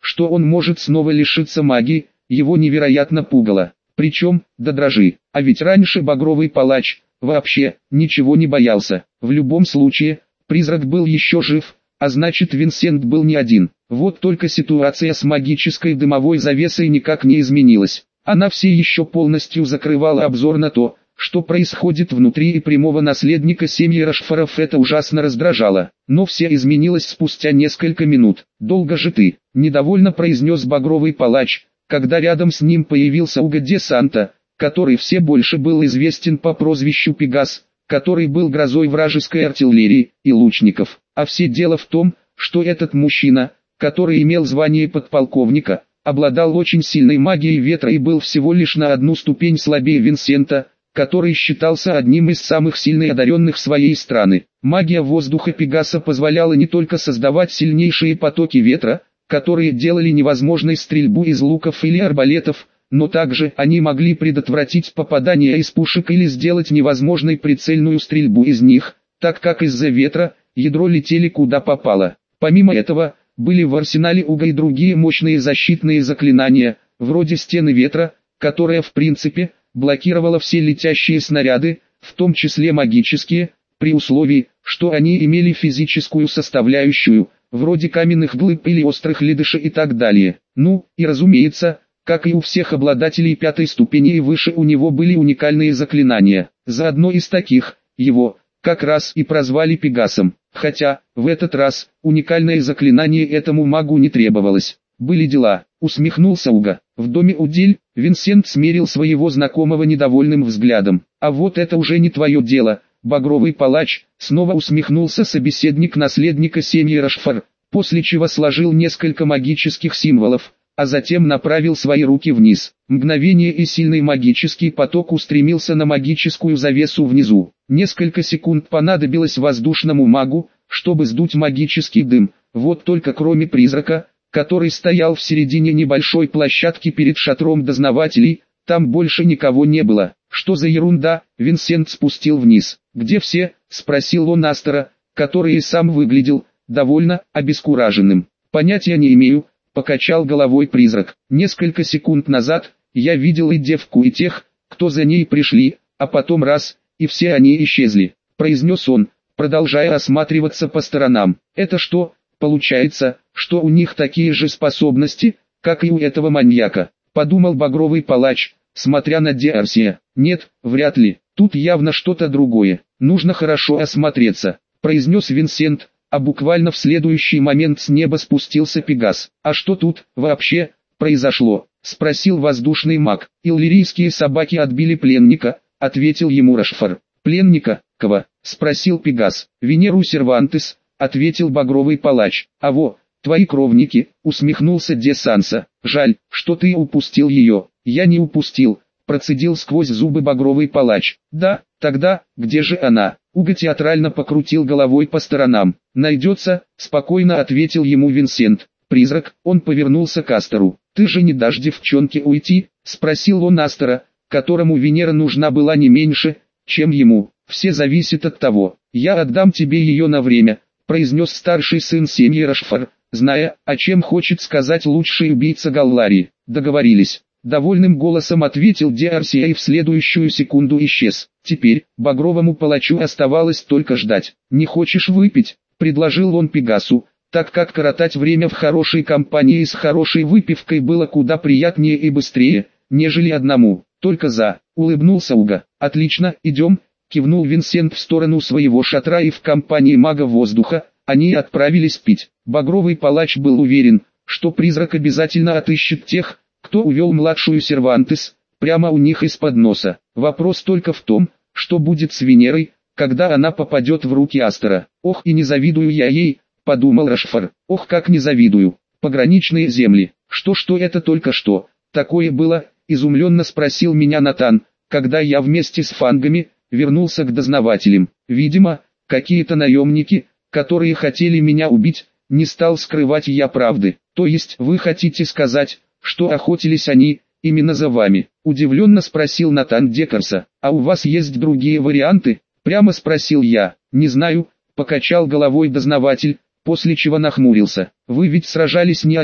что он может снова лишиться магии, его невероятно пугало. Причем, до дрожи. А ведь раньше Багровый Палач вообще ничего не боялся. В любом случае, призрак был еще жив, а значит Винсент был не один. Вот только ситуация с магической дымовой завесой никак не изменилась. Она все еще полностью закрывала обзор на то, что происходит внутри, и прямого наследника семьи Рашфоров это ужасно раздражало. Но все изменилось спустя несколько минут. «Долго же ты», — недовольно произнес Багровый Палач, когда рядом с ним появился Уго де Санто, который все больше был известен по прозвищу Пегас, который был грозой вражеской артиллерии и лучников. А все дело в том, что этот мужчина, который имел звание подполковника, обладал очень сильной магией ветра и был всего лишь на одну ступень слабее Винсента, который считался одним из самых сильных одаренных своей страны. Магия воздуха Пегаса позволяла не только создавать сильнейшие потоки ветра, которые делали невозможной стрельбу из луков или арбалетов, но также они могли предотвратить попадание из пушек или сделать невозможной прицельную стрельбу из них, так как из-за ветра ядро летели куда попало. Помимо этого, были в арсенале Уго и другие мощные защитные заклинания, вроде стены ветра, которая в принципе блокировала все летящие снаряды, в том числе магические, при условии, что они имели физическую составляющую, вроде каменных глыб или острых ледышей и так далее. Ну, и разумеется, как и у всех обладателей пятой ступени и выше, у него были уникальные заклинания. За одно из таких, его, как раз и прозвали Пегасом. Хотя, в этот раз, уникальное заклинание этому магу не требовалось. Были дела, усмехнулся Уго. В доме Удиль, Винсент смерил своего знакомого недовольным взглядом. А вот это уже не твое дело, Багровый Палач, снова усмехнулся собеседник наследника семьи Рашфор, после чего сложил несколько магических символов, а затем направил свои руки вниз. Мгновение, и сильный магический поток устремился на магическую завесу внизу. Несколько секунд понадобилось воздушному магу, чтобы сдуть магический дым. Вот только кроме призрака, который стоял в середине небольшой площадки перед шатром дознавателей, там больше никого не было. «Что за ерунда?» — Винсент спустил вниз. «Где все?» — спросил он Астора, который и сам выглядел довольно обескураженным. «Понятия не имею», — покачал головой призрак. «Несколько секунд назад я видел и девку, и тех, кто за ней пришли, а потом раз, и все они исчезли», — произнес он, продолжая осматриваться по сторонам. «Это что, получается, что у них такие же способности, как и у этого маньяка?» — подумал Багровый Палач, смотря на Диарсия. «Нет, вряд ли, тут явно что-то другое, нужно хорошо осмотреться», — произнес Винсент, а буквально в следующий момент с неба спустился Пегас. «А что тут, вообще, произошло?» — спросил воздушный маг. «Иллирийские собаки отбили пленника», — ответил ему Рашфор. «Пленника? Кого?» — спросил Пегас. «Венеру Сервантес», — ответил Багровый Палач. «А во, твои кровники», — усмехнулся де Санса. «Жаль, что ты упустил ее». «Я не упустил», — процедил сквозь зубы Багровый Палач. «Да, тогда, где же она?» Уго театрально покрутил головой по сторонам. «Найдется», — спокойно ответил ему Винсент. «Призрак», — он повернулся к Астору. «Ты же не дашь девчонке уйти?» — спросил он Астора, которому Венера нужна была не меньше, чем ему. «Все зависит от того. Я отдам тебе ее на время», — произнес старший сын семьи Рашфор, зная, о чем хочет сказать лучший убийца Галларии. «Договорились». Довольным голосом ответил Диарсия и в следующую секунду исчез. Теперь, Багровому Палачу оставалось только ждать. «Не хочешь выпить?» — предложил он Пегасу, так как коротать время в хорошей компании с хорошей выпивкой было куда приятнее и быстрее, нежели одному. «Только за», — улыбнулся Уго. «Отлично, идем», — кивнул Винсент в сторону своего шатра, и в компании мага воздуха они отправились пить. Багровый Палач был уверен, что призрак обязательно отыщет тех, кто увел младшую Сервантес, прямо у них из-под носа. Вопрос только в том, что будет с Венерой, когда она попадет в руки Астора. «Ох, и не завидую я ей», — подумал Рашфор. «Ох, как не завидую. Пограничные земли. Что-что это только что такое было?» — изумленно спросил меня Натан, когда я вместе с фангами вернулся к дознавателям. «Видимо, какие-то наемники, которые хотели меня убить», — не стал скрывать я правды. «То есть вы хотите сказать, что охотились они именно за вами?» — удивленно спросил Натан Декарса. «А у вас есть другие варианты?» — прямо спросил я. «Не знаю», — покачал головой дознаватель, после чего нахмурился. «Вы ведь сражались не одни,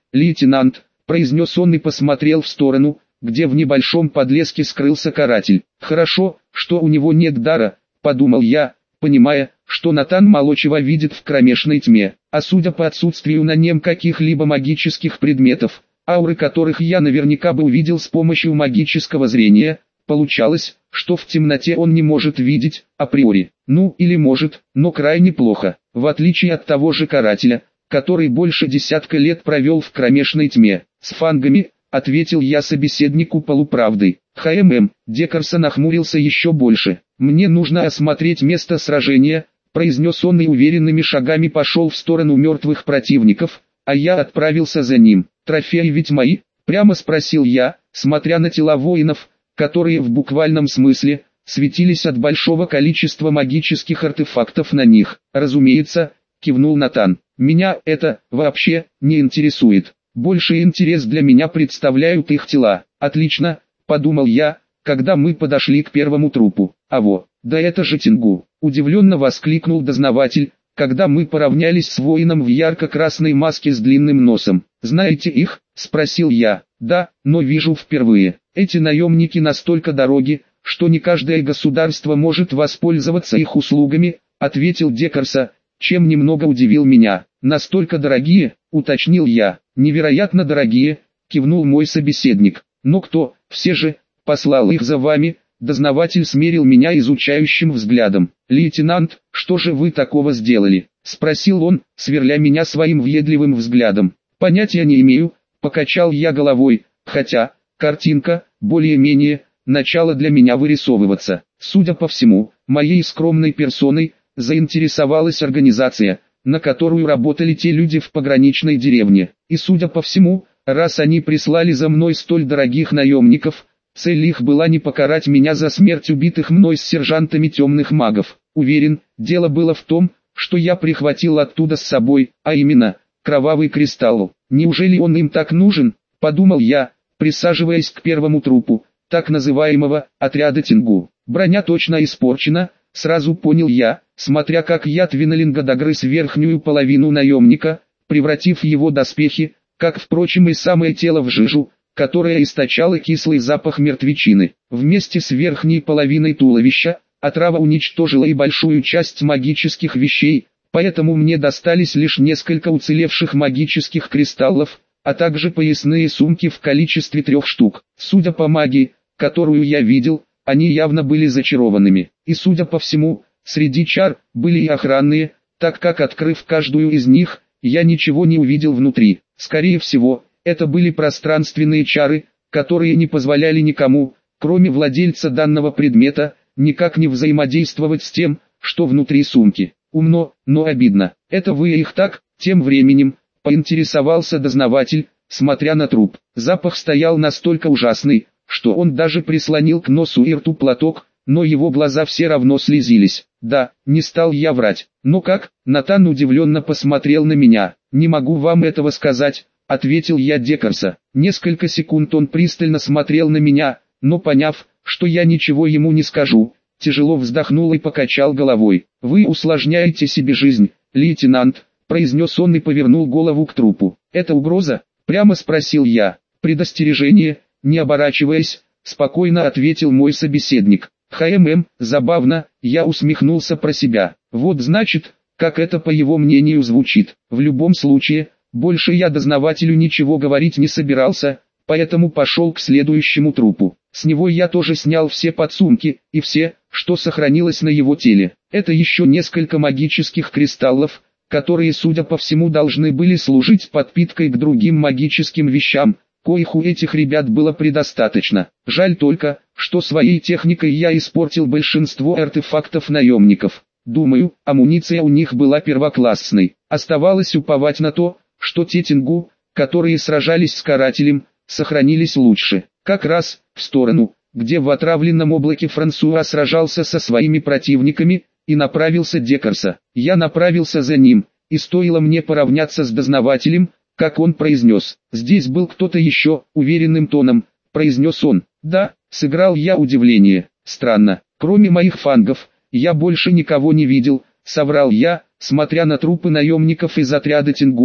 лейтенант», — произнес он и посмотрел в сторону, где в небольшом подлеске скрылся каратель. «Хорошо, что у него нет дара», — подумал я, понимая, что Натан мало чего видит в кромешной тьме, а судя по отсутствию на нем каких-либо магических предметов, ауры которых я наверняка бы увидел с помощью магического зрения, получалось, что в темноте он не может видеть, априори. Ну или может, но крайне плохо, в отличие от того же карателя, который больше десятка лет провел в кромешной тьме. «С фангами», — ответил я собеседнику полуправдой. «ХММ», — Декарсон нахмурился еще больше. «Мне нужно осмотреть место сражения», — произнес он и уверенными шагами пошел в сторону мертвых противников, а я отправился за ним. «Трофеи ведь мои?» — прямо спросил я, смотря на тела воинов, которые в буквальном смысле светились от большого количества магических артефактов на них. «Разумеется», — кивнул Натан. «Меня это вообще не интересует. Больший интерес для меня представляют их тела». «Отлично», — подумал я, когда мы подошли к первому трупу. «А во, да это же Тенгу!» — удивленно воскликнул дознаватель, когда мы поравнялись с воином в ярко-красной маске с длинным носом. «Знаете их?» — спросил я. «Да, но вижу впервые. Эти наемники настолько дороги, что не каждое государство может воспользоваться их услугами», — ответил Декарсон, чем немного удивил меня. «Настолько дорогие?» — уточнил я. «Невероятно дорогие», — кивнул мой собеседник. «Но кто, все же, послал их за вами?» Дознаватель смерил меня изучающим взглядом. «Лейтенант, что же вы такого сделали?» — спросил он, сверля меня своим въедливым взглядом. «Понятия не имею», — покачал я головой, хотя, картинка, более-менее, начала для меня вырисовываться. Судя по всему, моей скромной персоной заинтересовалась организация, на которую работали те люди в пограничной деревне. И судя по всему, раз они прислали за мной столь дорогих наемников, цель их была не покарать меня за смерть убитых мной с сержантами темных магов. Уверен, дело было в том, что я прихватил оттуда с собой, а именно, кровавый кристалл. Неужели он им так нужен, подумал я, присаживаясь к первому трупу, так называемого отряда Тенгу. Броня точно испорчена, сразу понял я, смотря как яд Винолинга догрыз верхнюю половину наемника, превратив его доспехи, как впрочем и самое тело в жижу, которая источала кислый запах мертвечины. Вместе с верхней половиной туловища, отрава уничтожила и большую часть магических вещей, поэтому мне достались лишь несколько уцелевших магических кристаллов, а также поясные сумки в количестве трех штук. Судя по магии, которую я видел, они явно были зачарованными. И судя по всему, среди чар были и охранные, так как, открыв каждую из них, я ничего не увидел внутри. Скорее всего, это были пространственные чары, которые не позволяли никому, кроме владельца данного предмета, никак не взаимодействовать с тем, что внутри сумки. Умно, но обидно. «Это вы их так?» Тем временем, поинтересовался дознаватель, смотря на труп. Запах стоял настолько ужасный, что он даже прислонил к носу и рту платок, но его глаза все равно слезились. «Да, не стал я врать. Но как?» Натан удивленно посмотрел на меня. «Не могу вам этого сказать», — ответил я Декарсон. Несколько секунд он пристально смотрел на меня, но поняв, что я ничего ему не скажу, тяжело вздохнул и покачал головой. «Вы усложняете себе жизнь, лейтенант», — произнес он и повернул голову к трупу. «Это угроза?» — прямо спросил я. «Предостережение», — не оборачиваясь, спокойно ответил мой собеседник. «ХММ, забавно», — я усмехнулся про себя. «Вот значит, как это по его мнению звучит. В любом случае, больше я дознавателю ничего говорить не собирался, поэтому пошел к следующему трупу. С него я тоже снял все подсумки, и все, что сохранилось на его теле. Это еще несколько магических кристаллов, которые, судя по всему, должны были служить подпиткой к другим магическим вещам, коих у этих ребят было предостаточно. Жаль только, что своей техникой я испортил большинство артефактов наемников. Думаю, амуниция у них была первоклассной. Оставалось уповать на то, что те Тенгу, которые сражались с карателем, сохранились лучше. Как раз в сторону, где в отравленном облаке Франсуа сражался со своими противниками, и направился Декарсон. Я направился за ним, и стоило мне поравняться с дознавателем, как он произнес: «Здесь был кто-то еще», уверенным тоном, произнес он. «Да», сыграл я удивление. «Странно, кроме моих фангов, я больше никого не видел», соврал я, смотря на трупы наемников из отряда Тенгу,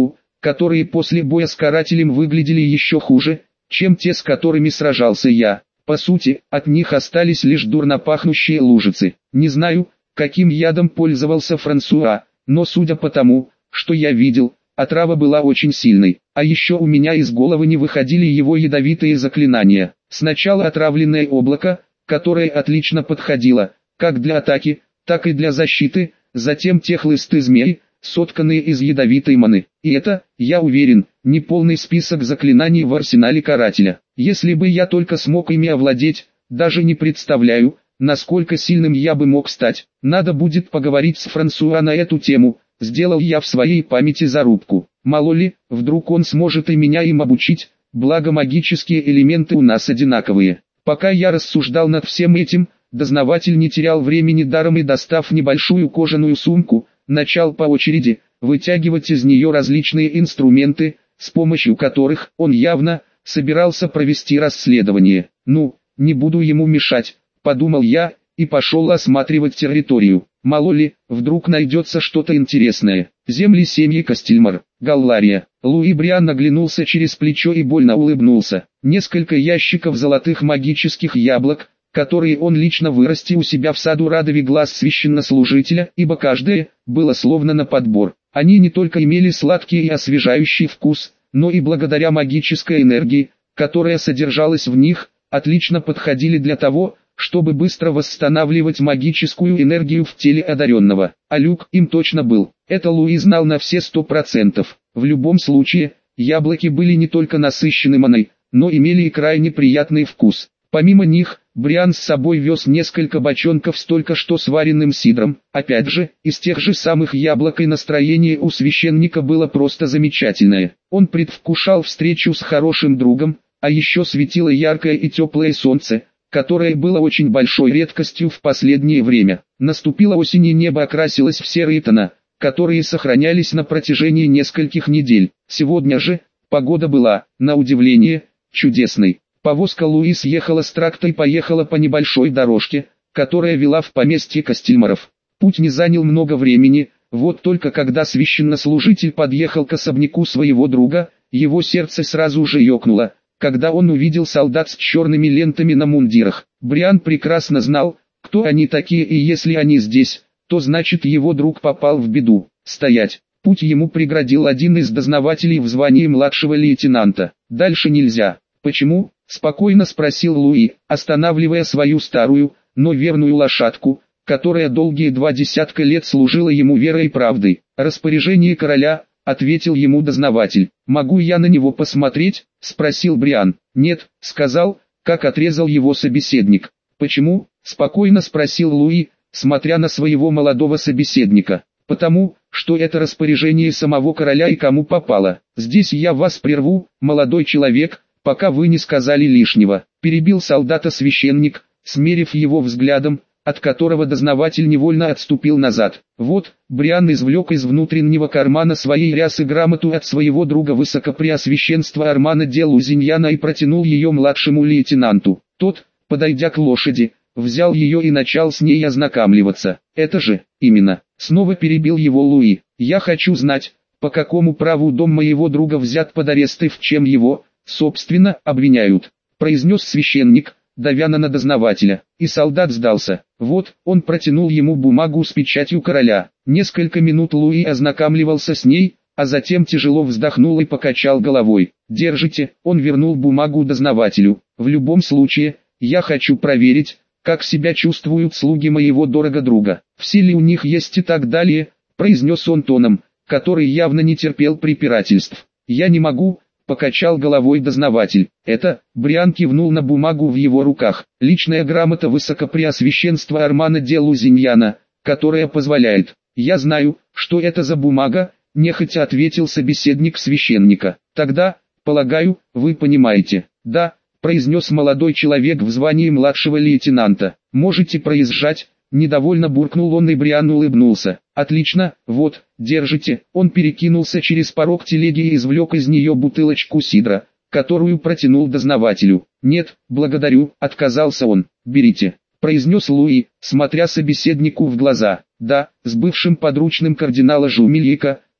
которые после боя с карателем выглядели еще хуже, чем те, с которыми сражался я. По сути, от них остались лишь дурно пахнущие лужицы. Не знаю, каким ядом пользовался Франсуа, но судя по тому, что я видел, отрава была очень сильной. А еще у меня из головы не выходили его ядовитые заклинания. Сначала отравленное облако, которое отлично подходило, как для атаки, так и для защиты, затем те хлысты змей, сотканные из ядовитой маны. И это, я уверен, не полный список заклинаний в арсенале карателя. Если бы я только смог ими овладеть, даже не представляю, насколько сильным я бы мог стать. Надо будет поговорить с Франсуа на эту тему. Сделал я в своей памяти зарубку. Мало ли, вдруг он сможет и меня им обучить, благо магические элементы у нас одинаковые. Пока я рассуждал над всем этим, дознаватель не терял времени даром и, достав небольшую кожаную сумку, начал по очереди вытягивать из нее различные инструменты, с помощью которых он явно собирался провести расследование. «Ну, не буду ему мешать», — подумал я, и пошел осматривать территорию. Мало ли, вдруг найдется что-то интересное. Земли семьи Кастельмар, Галлария. Луи Бриан оглянулся через плечо и больно улыбнулся. Несколько ящиков золотых магических яблок, которые он лично вырастил у себя в саду радови глаз священнослужителя, ибо каждое было словно на подбор. Они не только имели сладкий и освежающий вкус, но и благодаря магической энергии, которая содержалась в них, отлично подходили для того, чтобы быстро восстанавливать магическую энергию в теле одаренного. А люк им точно был. Это Луи знал на все сто процентов. В любом случае, яблоки были не только насыщены маной, но имели и крайне приятный вкус. Помимо них, Бриан с собой вез несколько бочонков с только что сваренным сидром. Опять же, из тех же самых яблок, и настроение у священника было просто замечательное. Он предвкушал встречу с хорошим другом, а еще светило яркое и теплое солнце, которое было очень большой редкостью в последнее время. Наступила осень, и небо окрасилось в серые тона, которые сохранялись на протяжении нескольких недель. Сегодня же, погода была, на удивление, чудесной. Повозка Луи съехала с тракта и поехала по небольшой дорожке, которая вела в поместье Кастельмаров. Путь не занял много времени, вот только когда священнослужитель подъехал к особняку своего друга, его сердце сразу же ёкнуло, когда он увидел солдат с черными лентами на мундирах. Бриан прекрасно знал, кто они такие, и если они здесь, то значит его друг попал в беду. Стоять. Путь ему преградил один из дознавателей в звании младшего лейтенанта. Дальше нельзя. Почему? Спокойно спросил Луи, останавливая свою старую, но верную лошадку, которая долгие два десятка лет служила ему верой и правдой. Распоряжение короля, ответил ему дознаватель. «Могу я на него посмотреть?» — спросил Бриан. «Нет», — сказал, как отрезал его собеседник. «Почему?» — спокойно спросил Луи, смотря на своего молодого собеседника. «Потому, что это распоряжение самого короля, и кому попало. Здесь я вас прерву, молодой человек, пока вы не сказали лишнего», — перебил солдата священник, смерив его взглядом, от которого дознаватель невольно отступил назад. Вот, Бриан извлек из внутреннего кармана своей рясы грамоту от своего друга высокопреосвященства Армана де Лузиньяна и протянул ее младшему лейтенанту. Тот, подойдя к лошади, взял ее и начал с ней ознакомливаться. «Это же, именно», — снова перебил его Луи. «Я хочу знать, по какому праву дом моего друга взят под арест и в чем его, собственно, обвиняют», — произнес священник, давя на дознавателя, и солдат сдался. Вот, он протянул ему бумагу с печатью короля. Несколько минут Луи ознакомливался с ней, а затем тяжело вздохнул и покачал головой. «Держите», — он вернул бумагу дознавателю. «В любом случае, я хочу проверить, как себя чувствуют слуги моего дорого друга. Все ли у них есть и так далее», — произнес он тоном, который явно не терпел препирательств. «Я не могу», — покачал головой дознаватель. «Это», — Бриан кивнул на бумагу в его руках, «личная грамота высокопреосвященства Армана де Лузиньяна, которая позволяет». «Я знаю, что это за бумага», — нехотя ответил собеседник священника. «Тогда, полагаю, вы понимаете». «Да», — произнес молодой человек в звании младшего лейтенанта. «Можете проезжать». Недовольно буркнул он, и Бриан улыбнулся. «Отлично, вот, держите». Он перекинулся через порог телеги и извлек из нее бутылочку сидра, которую протянул дознавателю. «Нет, благодарю», — отказался он. «Берите», — произнес Луи, смотря собеседнику в глаза. «Да, с бывшим подручным кардинала Жумельека,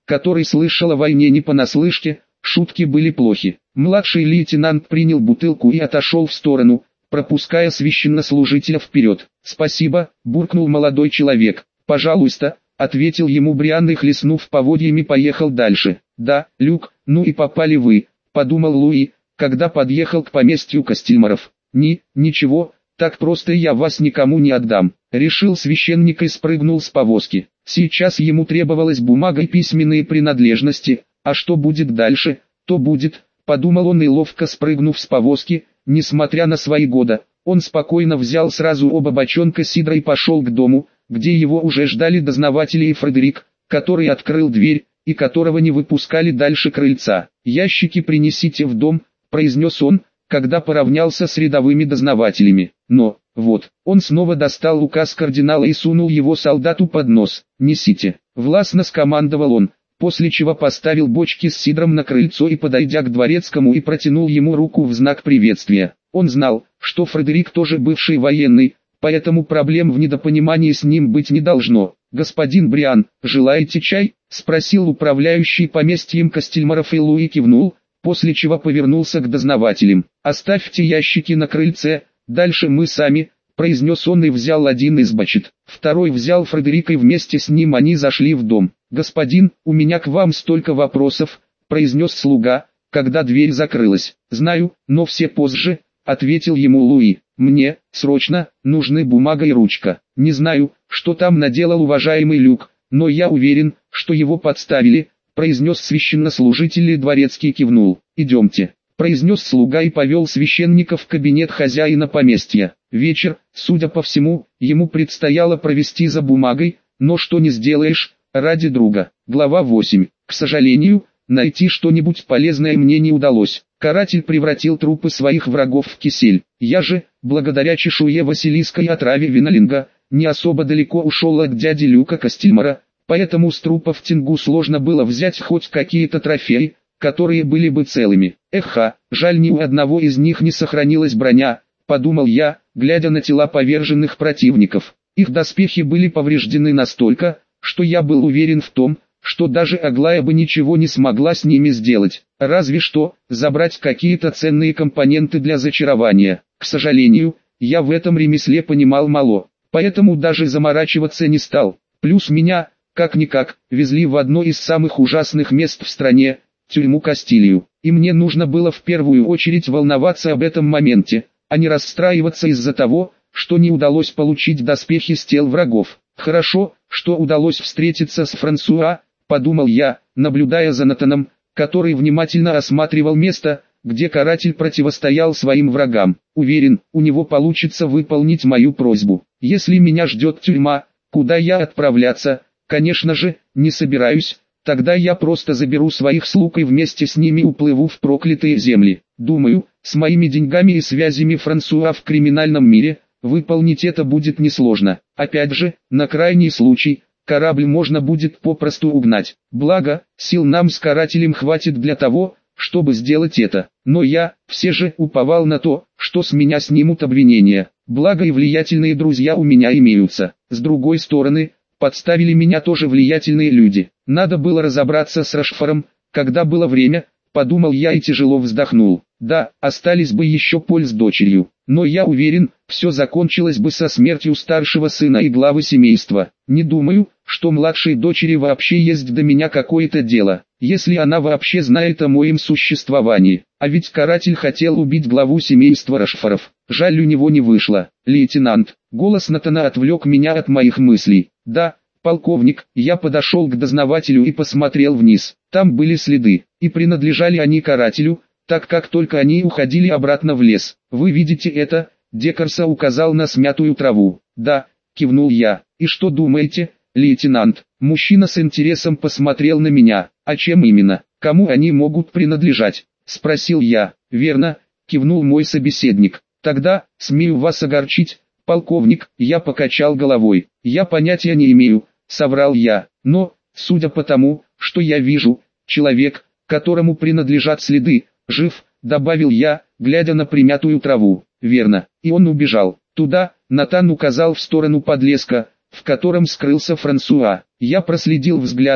который слышал о войне не понаслышке, шутки были плохи. Младший лейтенант принял бутылку и отошел в сторону, пропуская священнослужителя вперед. «Спасибо», — буркнул молодой человек. «Пожалуйста», — ответил ему Бриан и, хлестнув поводьями, поехал дальше. «Да, Люк, ну и попали вы», — подумал Луи, когда подъехал к поместью Костельмаров. «Ни, ничего, так просто я вас никому не отдам», — решил священник и спрыгнул с повозки. Сейчас ему требовалась бумага и письменные принадлежности, а что будет дальше, то будет, подумал он и, ловко спрыгнув с повозки, несмотря на свои годы, он спокойно взял сразу оба бочонка сидра и пошел к дому, где его уже ждали дознаватели и Фредерик, который открыл дверь, и которого не выпускали дальше крыльца. «Ящики принесите в дом», — произнес он, когда поравнялся с рядовыми дознавателями. Но, вот, он снова достал указ кардинала и сунул его солдату под нос. «Несите», — властно скомандовал он, после чего поставил бочки с сидром на крыльцо и, подойдя к дворецкому, и протянул ему руку в знак приветствия. Он знал, что Фредерик тоже бывший военный, поэтому проблем в недопонимании с ним быть не должно. «Господин Бриан, желаете чай?» — спросил управляющий поместьем Костельмаров, и Луи кивнул, после чего повернулся к дознавателям. «Оставьте ящики на крыльце, дальше мы сами», — произнес он и взял один из бочек. Второй взял Фредерика, и вместе с ним они зашли в дом. «Господин, у меня к вам столько вопросов», — произнес слуга, когда дверь закрылась. «Знаю, но все позже», — ответил ему Луи. «Мне, срочно, нужны бумага и ручка. Не знаю, что там наделал уважаемый Люк, но я уверен, что его подставили», — произнес священнослужитель, и дворецкий кивнул. «Идемте», — произнес слуга и повел священника в кабинет хозяина поместья. Вечер, судя по всему, ему предстояло провести за бумагой, но что не сделаешь, ради друга. Глава восемь. К сожалению, найти что-нибудь полезное мне не удалось. Каратель превратил трупы своих врагов в кисель. Я же, благодаря чешуе Василиска и отраве Винолинга, не особо далеко ушел от дяди Люка Костельмара, поэтому с трупов Тингу сложно было взять хоть какие-то трофеи, которые были бы целыми. Эха, жаль, ни у одного из них не сохранилась броня, подумал я, глядя на тела поверженных противников. Их доспехи были повреждены настолько, что я был уверен в том, что даже Аглая бы ничего не смогла с ними сделать, разве что забрать какие-то ценные компоненты для зачарования. К сожалению, я в этом ремесле понимал мало, поэтому даже заморачиваться не стал. Плюс меня, как-никак, везли в одно из самых ужасных мест в стране, тюрьму Кастилию, и мне нужно было в первую очередь волноваться об этом моменте, а не расстраиваться из-за того, что не удалось получить доспехи с тел врагов. Хорошо, что удалось встретиться с Франсуа, подумал я, наблюдая за Натаном, который внимательно осматривал место, где каратель противостоял своим врагам. Уверен, у него получится выполнить мою просьбу. Если меня ждет тюрьма, куда я отправляться, конечно же, не собираюсь, тогда я просто заберу своих слуг и вместе с ними уплыву в проклятые земли. Думаю, с моими деньгами и связями Франсуа в криминальном мире, выполнить это будет несложно. Опять же, на крайний случай, корабль можно будет попросту угнать. Благо, сил нам с карателем хватит для того, чтобы сделать это. Но я, все же, уповал на то, что с меня снимут обвинения. Благо и влиятельные друзья у меня имеются. С другой стороны, подставили меня тоже влиятельные люди. Надо было разобраться с Рашфором, когда было время, подумал я и тяжело вздохнул. Да, остались бы еще Поль с дочерью, но я уверен, все закончилось бы со смертью старшего сына и главы семейства. Не думаю, что младшей дочери вообще есть до меня какое-то дело, если она вообще знает о моем существовании. А ведь каратель хотел убить главу семейства Рашфоров. Жаль, у него не вышло. «Лейтенант», голос Натана отвлек меня от моих мыслей. «Да, полковник», я подошел к дознавателю и посмотрел вниз. Там были следы, и принадлежали они карателю, так как только они уходили обратно в лес. «Вы видите это?» Декарса указал на смятую траву. «Да», кивнул я. «И что думаете, лейтенант?» Мужчина с интересом посмотрел на меня. «А чем именно? Кому они могут принадлежать?» Спросил я. «Верно», кивнул мой собеседник. «Тогда, смею вас огорчить, полковник», я покачал головой. «Я понятия не имею», соврал я. «Но, судя по тому, что я вижу, человек, которому принадлежат следы, жив», добавил я, глядя на примятую траву. «Верно, и он убежал. Туда», Натан указал в сторону подлеска, в котором скрылся Франсуа. Я проследил взглядом,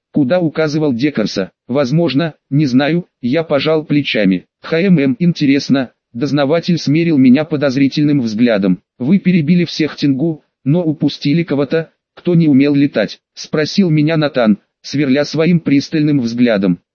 Куда указывал Декарса? Возможно, не знаю, я пожал плечами. ХММ, интересно. Дознаватель смерил меня подозрительным взглядом. Вы перебили всех Тенгу, но упустили кого-то, кто не умел летать. Спросил меня Натан, сверля своим пристальным взглядом.